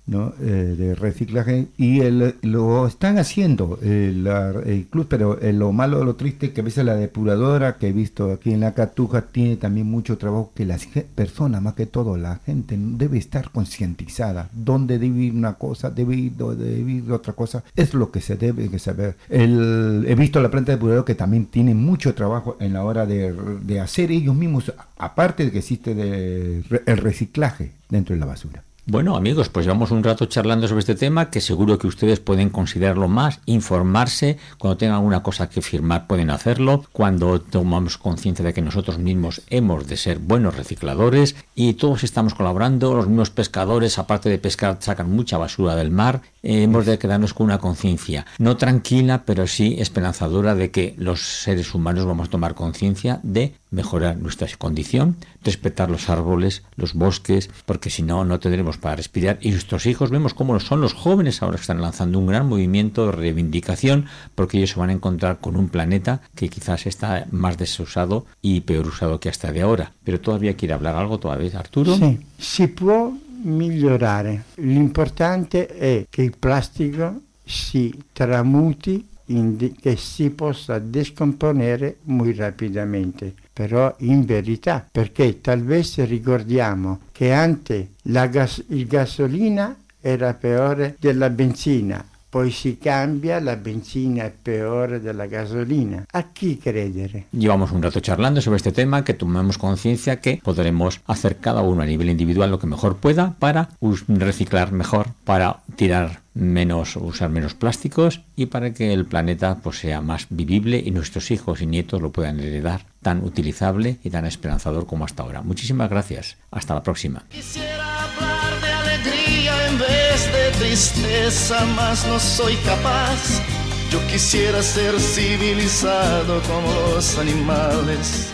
¿no? Eh, de reciclaje, y el, lo están haciendo el, la, el club, pero eh, lo malo, lo triste, que a veces la depuradora que he visto aquí en la Cartuja tiene también mucho trabajo, que las personas, más que todo la gente, debe estar concientizada dónde debe ir una cosa, debe ir, debe ir otra cosa, es lo que se debe que saber. El, he visto la planta depuradora que también tiene mucho trabajo en la hora de, de hacer ellos mismos, aparte de que existe de, el reciclaje dentro de la basura. Bueno, amigos, pues llevamos un rato charlando sobre este tema, que seguro que ustedes pueden considerarlo más, informarse, cuando tengan alguna cosa que firmar pueden hacerlo, cuando tomamos conciencia de que nosotros mismos hemos de ser buenos recicladores y todos estamos colaborando, los mismos pescadores, aparte de pescar, sacan mucha basura del mar, eh, hemos de quedarnos con una conciencia, no tranquila, pero sí esperanzadora de que los seres humanos vamos a tomar conciencia de mejorar nuestra condición, respetar los árboles, los bosques, porque si no, no tendremos para respirar, y nuestros hijos vemos cómo son los jóvenes ahora que están lanzando un gran movimiento de reivindicación, porque ellos se van a encontrar con un planeta que quizás está más desusado y peor usado que hasta de ahora. Pero todavía quiere hablar algo todavía, Arturo. Sì, si può migliorare. L'importante è che il plastico si tramuti in de- che si possa descomponere molto rapidamente. Però in verità, perché talvolta ricordiamo che anche la gas- il gasolina era peore della benzina, poi si cambia, la benzina è peore della gasolina. A chi credere? Llevamos un rato charlando sobre este tema, que tomemos conciencia que podremos hacer cada uno a nivel individual lo que mejor pueda para us- reciclar mejor, para tirar menos, usar menos plásticos y para que el planeta pues sea más vivible y nuestros hijos y nietos lo puedan heredar tan utilizable y tan esperanzador como hasta ahora. Muchísimas gracias. Hasta la próxima. Quisiera hablar de alegría en vez de tristeza, mas no soy capaz. Yo quisiera ser civilizado como los animales.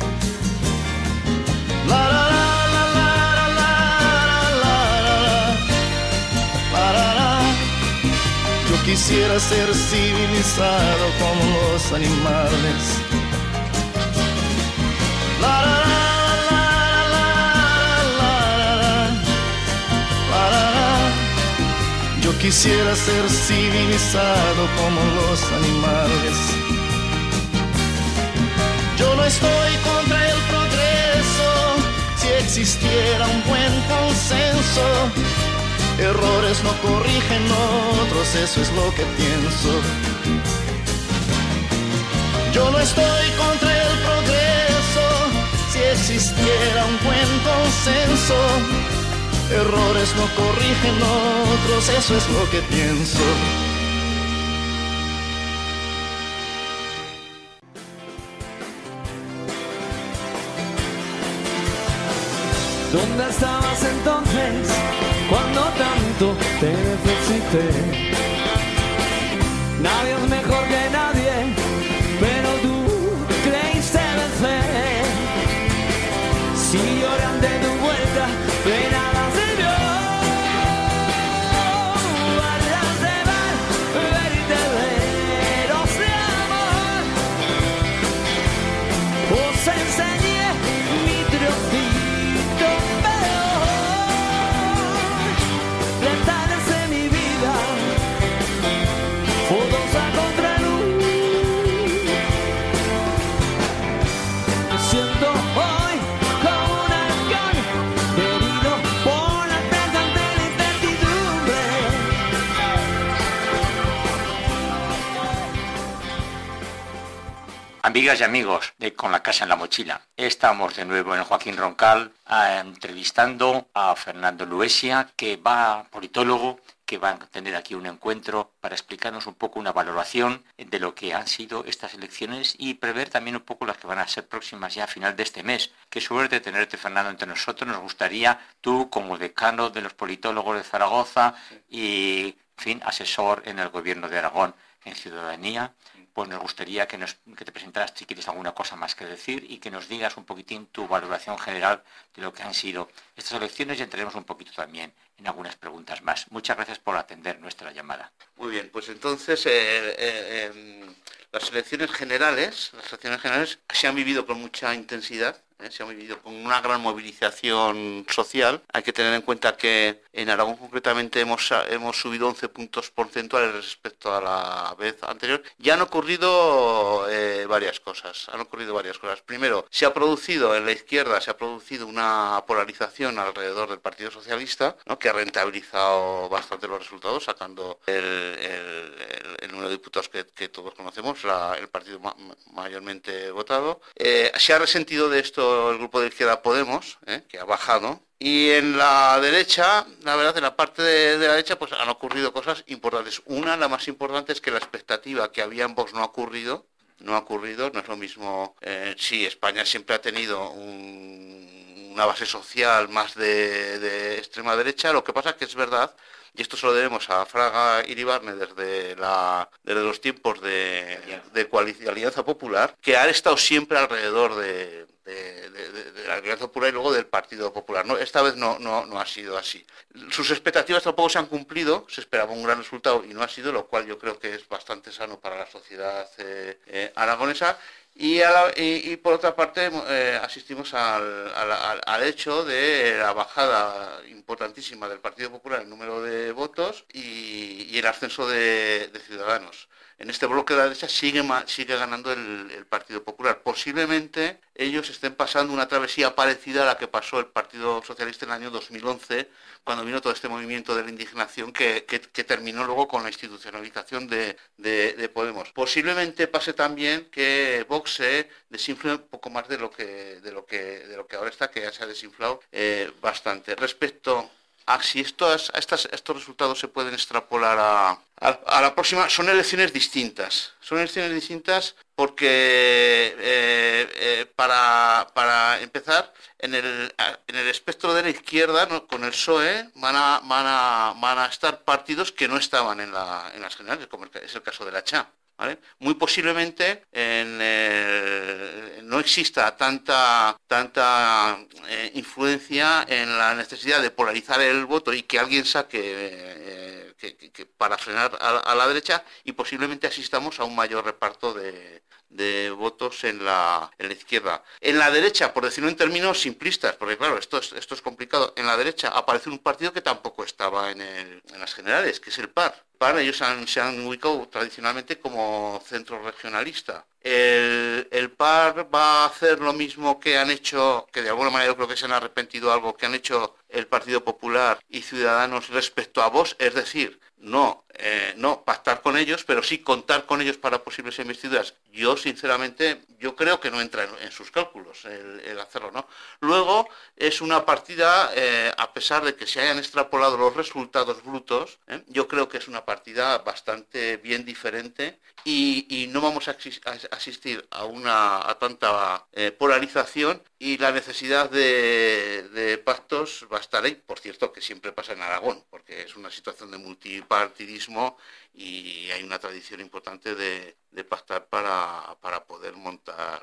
La, la, la, la, la, la, la, la, la, la, la. Yo quisiera ser civilizado como los animales. La, la, la. Yo quisiera ser civilizado como los animales. Yo no estoy contra el progreso, si existiera un buen consenso. Errores no corrigen otros, eso es lo que pienso. Yo no estoy contra el progreso, si existiera un buen consenso. Errores no corrigen otros, eso es lo que pienso. ¿Dónde estabas entonces cuando tanto te necesité? Nadie es mejor que nadie, pero tú creíste vencer. Si lloran de tu vuelta, de nada sirvió. Barras de mar, vertederos de amor. Os enseñé mi trocito peor. Detalles de mi vida, fotos a contraluz. Me siento hoy como un halcón, herido por la pesante incertidumbre. Amigas y amigos de Con la Casa en la Mochila, estamos de nuevo en Joaquín Roncal eh, entrevistando a Fernando Luesia, que va, politólogo, que va a tener aquí un encuentro para explicarnos un poco una valoración de lo que han sido estas elecciones y prever también un poco las que van a ser próximas ya a final de este mes. Qué suerte tenerte, Fernando, entre nosotros. Nos gustaría, tú como decano de los politólogos de Zaragoza y, en fin, asesor en el gobierno de Aragón en Ciudadanía, pues nos gustaría que, nos, que te presentaras si quieres alguna cosa más que decir y que nos digas un poquitín tu valoración general de lo que han sido estas elecciones y entraremos un poquito también en algunas preguntas más. Muchas gracias por atender nuestra llamada. Muy bien, pues entonces eh, eh, eh, las elecciones generales, las elecciones generales se han vivido con mucha intensidad ¿eh? Se ha vivido con una gran movilización social. Hay que tener en cuenta que en Aragón concretamente hemos, hemos subido once puntos porcentuales respecto a la vez anterior. Ya han ocurrido eh, varias cosas, han ocurrido varias cosas. Primero, se ha producido en la izquierda, se ha producido una polarización alrededor del Partido Socialista, ¿no?, que ha rentabilizado bastante los resultados, sacando el, el, el, el número de diputados que, que todos conocemos, la, el partido ma mayormente votado. Eh, se ha resentido de esto el grupo de izquierda Podemos, ¿eh?, que ha bajado. Y en la derecha, la verdad, en la parte de, de la derecha, pues han ocurrido cosas importantes. Una, la más importante, es que la expectativa que había en Vox no ha ocurrido. No ha ocurrido, no es lo mismo. Eh, sí, España siempre ha tenido un, una base social más de, de extrema derecha. Lo que pasa es que es verdad, y esto se lo debemos a Fraga Iribarne desde, la, desde los tiempos de, de coalición, Alianza Popular, que han estado siempre alrededor de, de, de, de, de la Alianza Popular y luego del Partido Popular. No, esta vez no, no, no ha sido así. Sus expectativas tampoco se han cumplido, se esperaba un gran resultado y no ha sido, lo cual yo creo que es bastante sano para la sociedad eh, eh, aragonesa. Y, a la, y, y por otra parte eh, asistimos al, al, al hecho de la bajada importantísima del Partido Popular en número de votos y, y el ascenso de, de Ciudadanos. En este bloque de la derecha sigue, sigue ganando el, el Partido Popular. Posiblemente ellos estén pasando una travesía parecida a la que pasó el Partido Socialista en el año dos mil once, cuando vino todo este movimiento de la indignación que, que, que terminó luego con la institucionalización de, de, de Podemos. Posiblemente pase también que Vox se desinfle un poco más de lo que, de lo que, de lo que ahora está, que ya se ha desinflado eh, bastante. Respecto a si estos, a estas, estos resultados se pueden extrapolar a, a, a la próxima, son elecciones distintas. Son elecciones distintas porque, eh, eh, para, para empezar, en el, en el espectro de la izquierda, ¿no?, con el P S O E, van a, van a, van a estar partidos que no estaban en, la, en las generales, como es el caso de la Cha. ¿Vale? Muy posiblemente en, eh, no exista tanta tanta eh, influencia en la necesidad de polarizar el voto y que alguien saque eh, que, que, que para frenar a, a la derecha, y posiblemente asistamos a un mayor reparto de, de votos en la, en la izquierda. En la derecha, por decirlo en términos simplistas, porque claro, esto es, esto es complicado, en la derecha aparece un partido que tampoco estaba en, el, en las generales, que es el P A R. P A R, ellos han, se han ubicado tradicionalmente como centro regionalista. El, el P A R va a hacer lo mismo que han hecho, que de alguna manera yo creo que se han arrepentido algo, que han hecho el Partido Popular y Ciudadanos respecto a Vox, es decir, no, eh, no pactar con ellos, pero sí contar con ellos para posibles investiduras. Yo, sinceramente, yo creo que no entra en, en sus cálculos el, el hacerlo, ¿no? Luego, es una partida, eh, a pesar de que se hayan extrapolado los resultados brutos, ¿eh? yo creo que es una partida bastante bien diferente y, y no vamos a, a asistir a, una, a tanta eh, polarización, y la necesidad de, de pactos va a estar ahí. Por cierto, que siempre pasa en Aragón, porque es una situación de multipartidismo y hay una tradición importante de, de pactar para, para poder montar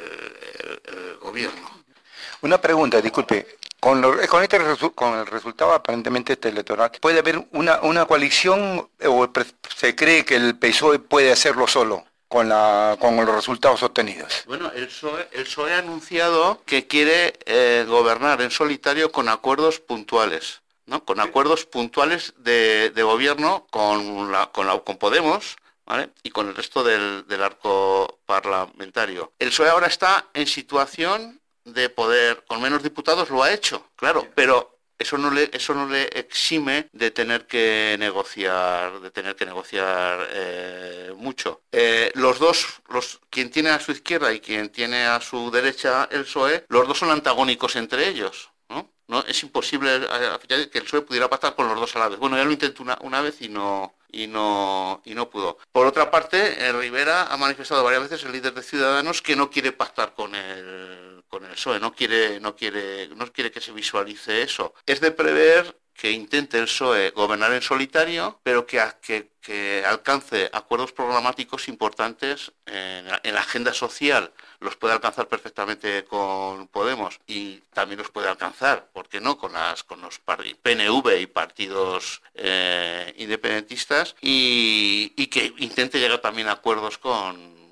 el, el, el gobierno. Una pregunta, disculpe. Con, lo, con, este resu con el resultado aparentemente este electoral, ¿puede haber una, una coalición o se cree que el P S O E puede hacerlo solo con, la, con los resultados obtenidos? Bueno, el P S O E, el P S O E ha anunciado que quiere eh, gobernar en solitario con acuerdos puntuales, ¿no? Con acuerdos puntuales de, de gobierno con, la, con, la, con Podemos, ¿vale?, y con el resto del, del arco parlamentario. El P S O E ahora está en situación de poder, con menos diputados lo ha hecho, claro, pero eso no le eso no le exime de tener que negociar, de tener que negociar eh, mucho. Eh, los dos, los quien tiene a su izquierda y quien tiene a su derecha el P S O E, los dos son antagónicos entre ellos, ¿no? No es imposible que el P S O E pudiera pactar con los dos a la vez. Bueno, ya lo intentó una, una vez y no y no y no pudo. Por otra parte, eh, Rivera ha manifestado varias veces, el líder de Ciudadanos, que no quiere pactar con el con el P S O E, no quiere no quiere no quiere que se visualice eso. Es de prever que intente el P S O E gobernar en solitario, pero que, que, que alcance acuerdos programáticos importantes en la, en la agenda social. Los puede alcanzar perfectamente con Podemos y también los puede alcanzar, ¿por qué no?, con las con los P N V y partidos eh, independentistas, y, y que intente llegar también a acuerdos con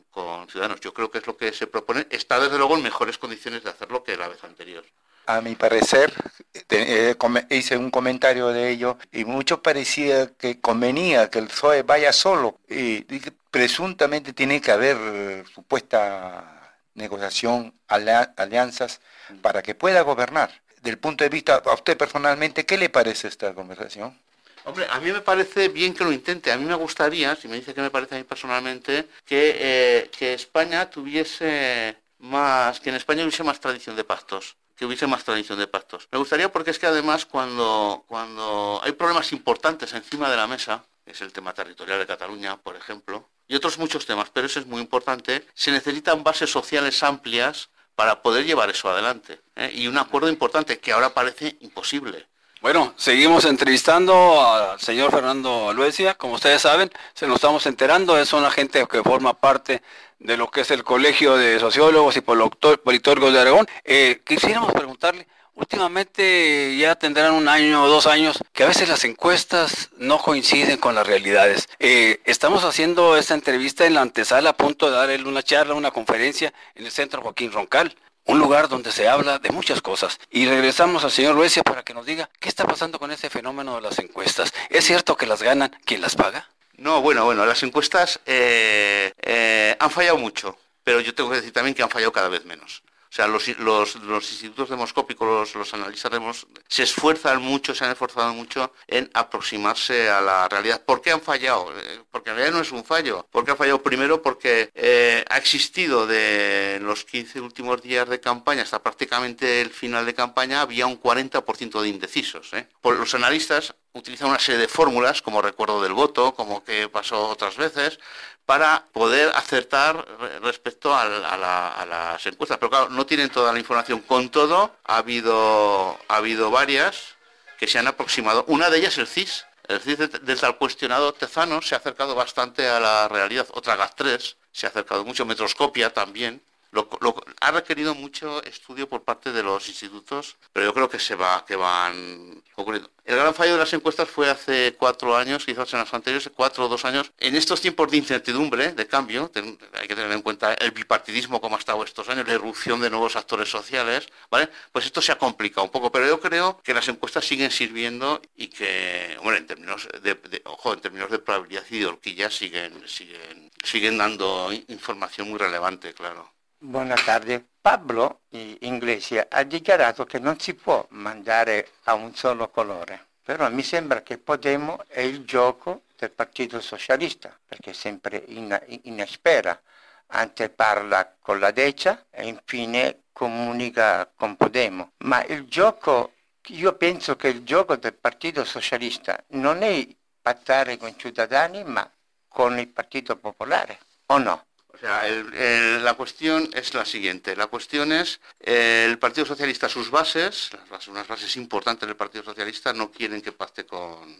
con Ciudadanos. Yo creo que es lo que se propone. Está desde luego en mejores condiciones de hacerlo que la vez anterior. A mi parecer, te- eh, come- hice un comentario de ello y mucho parecía que convenía que el P S O E vaya solo y, y que presuntamente tiene que haber eh, supuesta negociación, alia- alianzas para que pueda gobernar. Del punto de vista, a usted personalmente, ¿qué le parece esta conversación? Hombre, a mí me parece bien que lo intente. A mí me gustaría, si me dice que me parece a mí personalmente, que, eh, que España tuviese más, que en España hubiese más tradición de pactos. que hubiese más tradición de pactos. Me gustaría porque es que además cuando, cuando hay problemas importantes encima de la mesa, que es el tema territorial de Cataluña, por ejemplo, y otros muchos temas, pero eso es muy importante, se necesitan bases sociales amplias para poder llevar eso adelante, ¿eh? Y un acuerdo importante que ahora parece imposible. Bueno, seguimos entrevistando al señor Fernando Luesia. Como ustedes saben, se nos estamos enterando, es una gente que forma parte de lo que es el Colegio de Sociólogos y Politólogos de Aragón. Eh, quisiéramos preguntarle, últimamente ya tendrán un año o dos años que a veces las encuestas no coinciden con las realidades. Eh, estamos haciendo esta entrevista en la antesala, a punto de darle una charla, una conferencia en el Centro Joaquín Roncal, un lugar donde se habla de muchas cosas. Y regresamos al señor Luesia para que nos diga qué está pasando con ese fenómeno de las encuestas. ¿Es cierto que las ganan quien las paga? No, bueno, bueno, las encuestas eh, eh, han fallado mucho, pero yo tengo que decir también que han fallado cada vez menos. O sea, los, los, los institutos demoscópicos, los, los analistas demos, se esfuerzan mucho, se han esforzado mucho en aproximarse a la realidad. ¿Por qué han fallado? Porque en realidad no es un fallo. ¿Por qué han fallado? Primero porque eh, ha existido de los quince últimos días de campaña hasta prácticamente el final de campaña, había un cuarenta por ciento de indecisos, ¿eh? Por los analistas utilizan una serie de fórmulas, como recuerdo del voto, como que pasó otras veces, para poder acertar respecto a, a, la, a las encuestas. Pero claro, no tienen toda la información. Con todo, ha habido, ha habido varias que se han aproximado. Una de ellas, el C I S. El C I S del tal cuestionado Tezano se ha acercado bastante a la realidad. Otra GAT tres se ha acercado mucho. Metroscopia también. Lo, lo, ha requerido mucho estudio por parte de los institutos, pero yo creo que se va, que van ocurriendo. El gran fallo de las encuestas fue hace cuatro años, quizás en los anteriores, cuatro o dos años. En estos tiempos de incertidumbre, de cambio, ten, hay que tener en cuenta el bipartidismo como ha estado estos años, la irrupción de nuevos actores sociales, ¿vale? Pues esto se ha complicado un poco, pero yo creo que las encuestas siguen sirviendo y que, bueno, en términos de, de ojo, en términos de probabilidad y de horquilla siguen, siguen, siguen dando información muy relevante, claro. Buenas tardes. Pablo Iglesias ha dichiarato che non si può mandare a un solo colore, però mi sembra che Podemos è il gioco del Partito Socialista, perché è sempre in, in espera. Antes parla con la destra e infine comunica con Podemos. Ma il gioco, io penso che il gioco del Partito Socialista non è pattare con i cittadini, ma con il Partito Popolare, o no? O sea, el, el, la cuestión es la siguiente. La cuestión es, eh, el Partido Socialista, sus bases, las bases, unas bases importantes del Partido Socialista, no quieren que pacte con,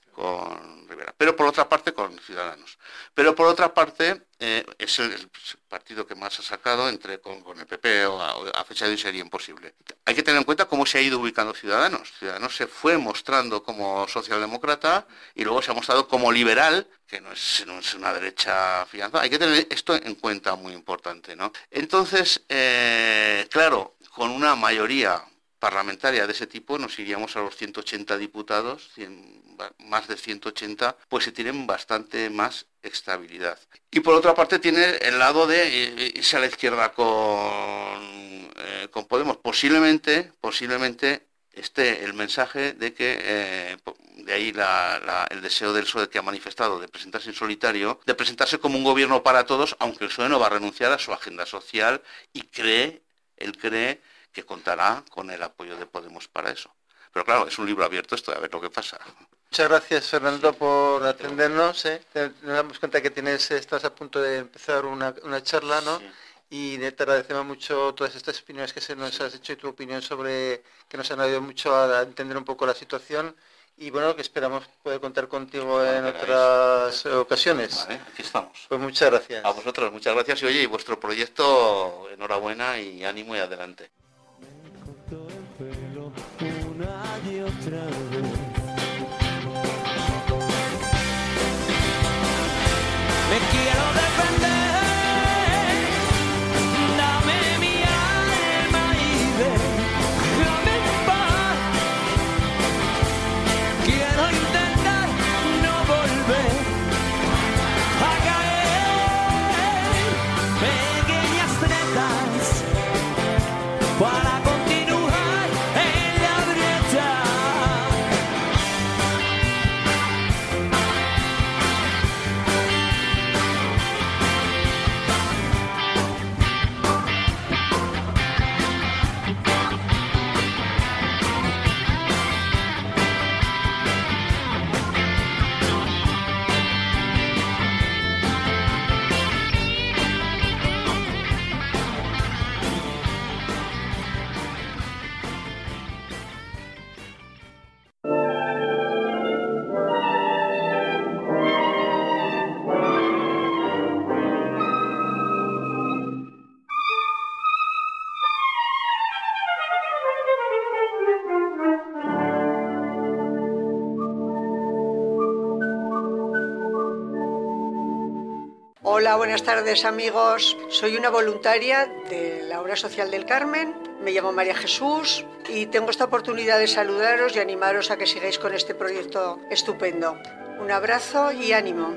con Rivera. Pero por otra parte, con Ciudadanos. Pero por otra parte, eh, es el, el partido que más ha sacado entre con, con el P P o a, a fecha de hoy sería imposible. Hay que tener en cuenta cómo se ha ido ubicando Ciudadanos. Ciudadanos se fue mostrando como socialdemócrata y luego se ha mostrado como liberal, que no es, no es una derecha fianza. Hay que tener esto en cuenta, muy importante, ¿no? Entonces, eh, claro, con una mayoría parlamentaria de ese tipo nos iríamos a los ciento ochenta diputados, cien, más de ciento ochenta, pues se tienen bastante más estabilidad. Y por otra parte tiene el lado de irse a la izquierda con, eh, con Podemos. Posiblemente, posiblemente esté el mensaje de que, eh, de ahí la, la, el deseo del P S O E que ha manifestado de presentarse en solitario, de presentarse como un gobierno para todos, aunque el P S O E no va a renunciar a su agenda social y cree, él cree que contará con el apoyo de Podemos para eso. Pero claro, es un libro abierto esto, a ver lo que pasa. Muchas gracias, Fernando, por atendernos. ¿eh? Nos damos cuenta que tienes, estás a punto de empezar una, una charla, ¿no? Sí. Y te agradecemos mucho todas estas opiniones que se nos sí. has hecho y tu opinión sobre, que nos han ayudado mucho a entender un poco la situación. Y bueno, que esperamos poder contar contigo vale, en otras veréis. ocasiones. Vale, aquí estamos. Pues muchas gracias. A vosotros, muchas gracias. Y oye, y vuestro proyecto, enhorabuena y ánimo y adelante. Una y otra vez. Me quiero defender Hola, buenas tardes amigos. Soy una voluntaria de la Obra Social del Carmen. Me llamo María Jesús y tengo esta oportunidad de saludaros y animaros a que sigáis con este proyecto estupendo. Un abrazo y ánimo.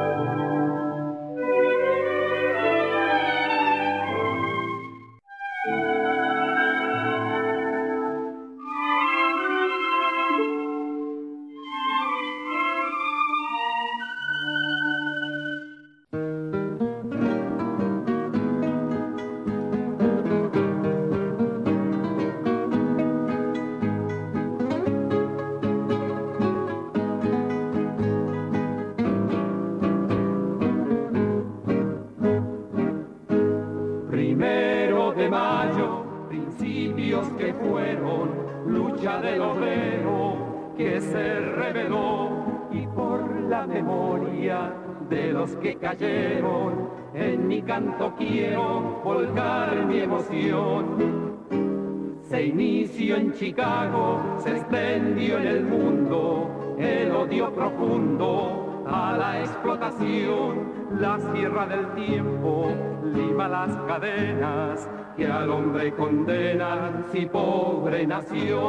De los que cayeron, en mi canto quiero volcar mi emoción. Se inició en Chicago, se extendió en el mundo, el odio profundo a la explotación. La sierra del tiempo lima las cadenas que al hombre condenan, si pobre nación.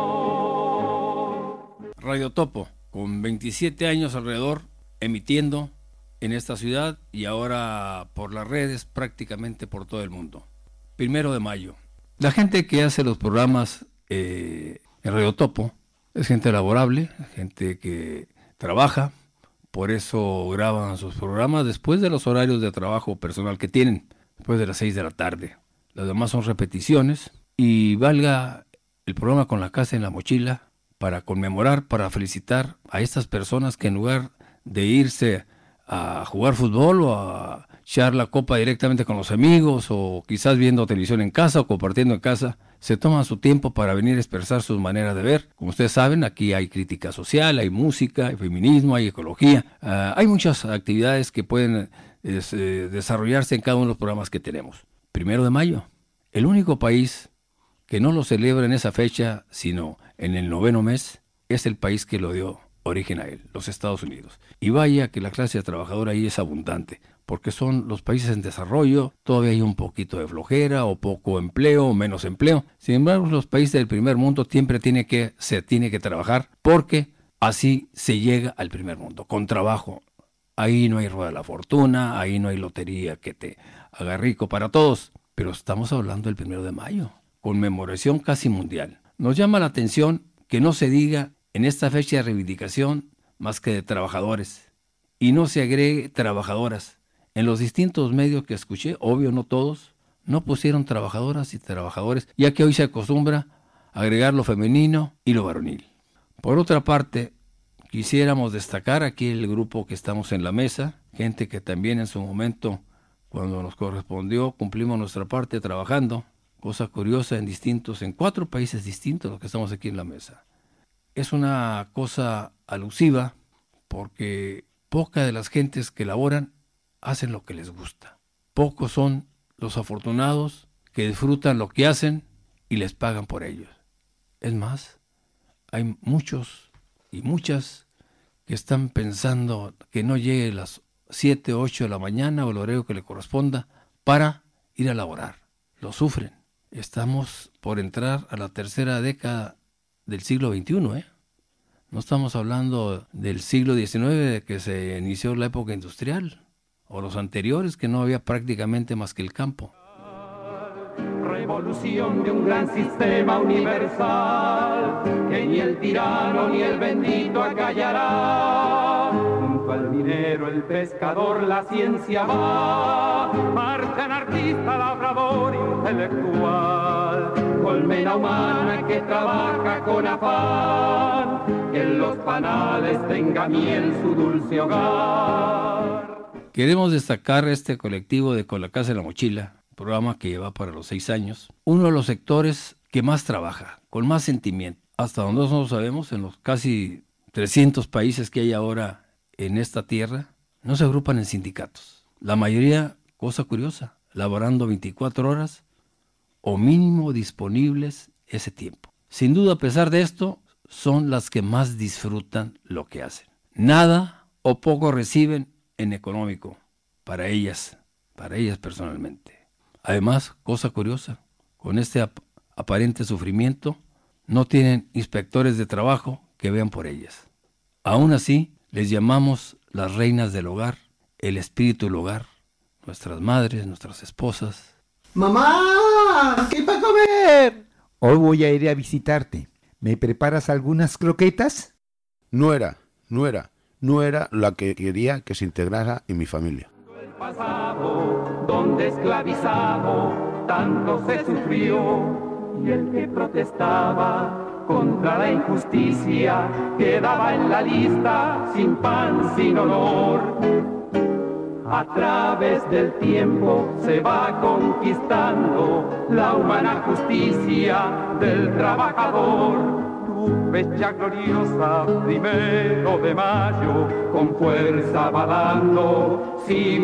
Radio Topo, con veintisiete años alrededor, emitiendo en esta ciudad y ahora por las redes prácticamente por todo el mundo. Primero de mayo. La gente que hace los programas eh, en Radio Topo es gente laborable, gente que trabaja, por eso graban sus programas después de los horarios de trabajo personal que tienen, después de las seis de la tarde. Las demás son repeticiones y valga el programa Con la Casa en la Mochila para conmemorar, para felicitar a estas personas que en lugar de irse a jugar fútbol o a echar la copa directamente con los amigos o quizás viendo televisión en casa o compartiendo en casa, se toman su tiempo para venir a expresar sus maneras de ver. Como ustedes saben, aquí hay crítica social, hay música, hay feminismo, hay ecología, uh, hay muchas actividades que pueden es, eh, desarrollarse en cada uno de los programas que tenemos. Primero de mayo, el único país que no lo celebra en esa fecha, sino en el noveno mes, es el país que lo dio origen a él, los Estados Unidos. Y vaya que la clase trabajadora ahí es abundante, porque son los países en desarrollo, todavía hay un poquito de flojera, o poco empleo, o menos empleo. Sin embargo, los países del primer mundo siempre tiene que, se tiene que trabajar, porque así se llega al primer mundo, con trabajo. Ahí no hay rueda de la fortuna, ahí no hay lotería que te haga rico para todos. Pero estamos hablando del primero de mayo, conmemoración casi mundial. Nos llama la atención que no se diga en esta fecha de reivindicación más que de trabajadores, y no se agregue trabajadoras. En los distintos medios que escuché, obvio no todos, no pusieron trabajadoras y trabajadores, ya que hoy se acostumbra a agregar lo femenino y lo varonil. Por otra parte, quisiéramos destacar aquí el grupo que estamos en la mesa, gente que también en su momento, cuando nos correspondió, cumplimos nuestra parte trabajando, cosa curiosa en distintos, en cuatro países distintos los que estamos aquí en la mesa. Es una cosa alusiva porque pocas de las gentes que laboran hacen lo que les gusta. Pocos son los afortunados que disfrutan lo que hacen y les pagan por ellos. Es más, hay muchos y muchas que están pensando que no llegue a las siete o ocho de la mañana o el horario que le corresponda para ir a laborar. Lo sufren. Estamos por entrar a la tercera década del siglo veintiuno, ¿eh? No estamos hablando del siglo diecinueve, de que se inició la época industrial, o los anteriores, que no había prácticamente más que el campo. Revolución de un gran sistema universal, que ni el tirano ni el bendito acallará. Junto al minero, el pescador, la ciencia va, marchan artista, labrador, intelectual, colmena humana que trabaja con afán, que en los panales tenga miel su dulce hogar. Queremos destacar este colectivo de Con la Casa en la Mochila, programa que lleva para los seis años, uno de los sectores que más trabaja, con más sentimiento. Hasta donde nosotros sabemos, en los casi trescientos países que hay ahora en esta tierra, no se agrupan en sindicatos. La mayoría, cosa curiosa, laborando veinticuatro horas o mínimo disponibles ese tiempo. Sin duda, a pesar de esto, son las que más disfrutan lo que hacen. Nada o poco reciben en económico para ellas, para ellas personalmente. Además, cosa curiosa, con este ap- aparente sufrimiento, no tienen inspectores de trabajo que vean por ellas. Aún así, les llamamos las reinas del hogar, el espíritu del hogar, nuestras madres, nuestras esposas. ¡Mamá! ¿Qué hay para comer? Hoy voy a ir a visitarte. ¿Me preparas algunas croquetas? Nuera, nuera, nuera la que quería que se integrara en mi familia. El pasado, donde esclavizado, tanto se sufrió, y el que protestaba contra la injusticia quedaba en la lista sin pan, sin honor. A través del tiempo se va conquistando la humana justicia del trabajador. Tu fecha gloriosa, primero de mayo, con fuerza va dando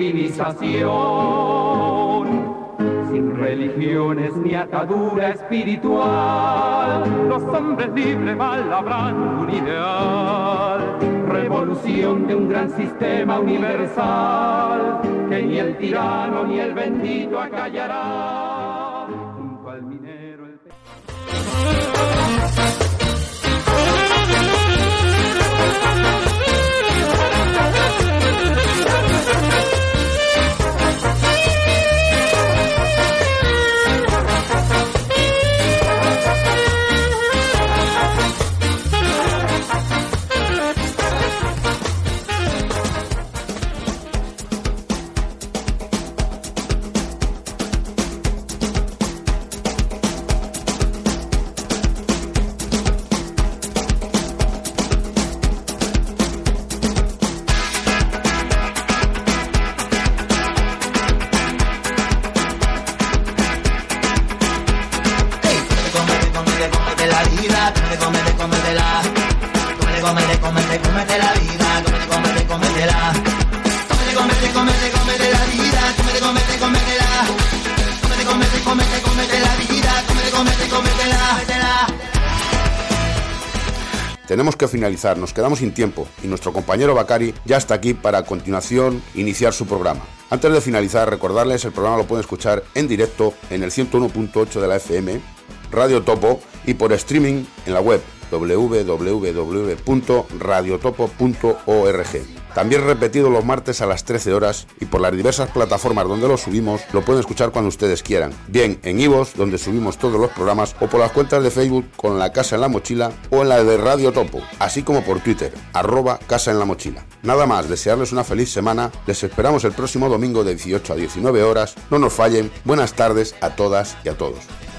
civilización. Sin religiones ni atadura espiritual, los hombres libres van labrando un ideal. Revolución de un gran sistema universal, que ni el tirano ni el bendito acallará. Junto al minero el... Tenemos que finalizar, nos quedamos sin tiempo y nuestro compañero Bakari ya está aquí para a continuación iniciar su programa. Antes de finalizar, recordarles el programa lo pueden escuchar en directo en el ciento uno punto ocho de la F M, Radio Topo, y por streaming en la web doble u doble u doble u punto radio topo punto org. También repetido los martes a las trece horas y por las diversas plataformas donde lo subimos, lo pueden escuchar cuando ustedes quieran. Bien en iVoox, donde subimos todos los programas, o por las cuentas de Facebook con La Casa en la Mochila o en la de Radio Topo, así como por Twitter, arroba Casa en la Mochila. Nada más, desearles una feliz semana, les esperamos el próximo domingo de dieciocho a diecinueve horas, no nos fallen, buenas tardes a todas y a todos.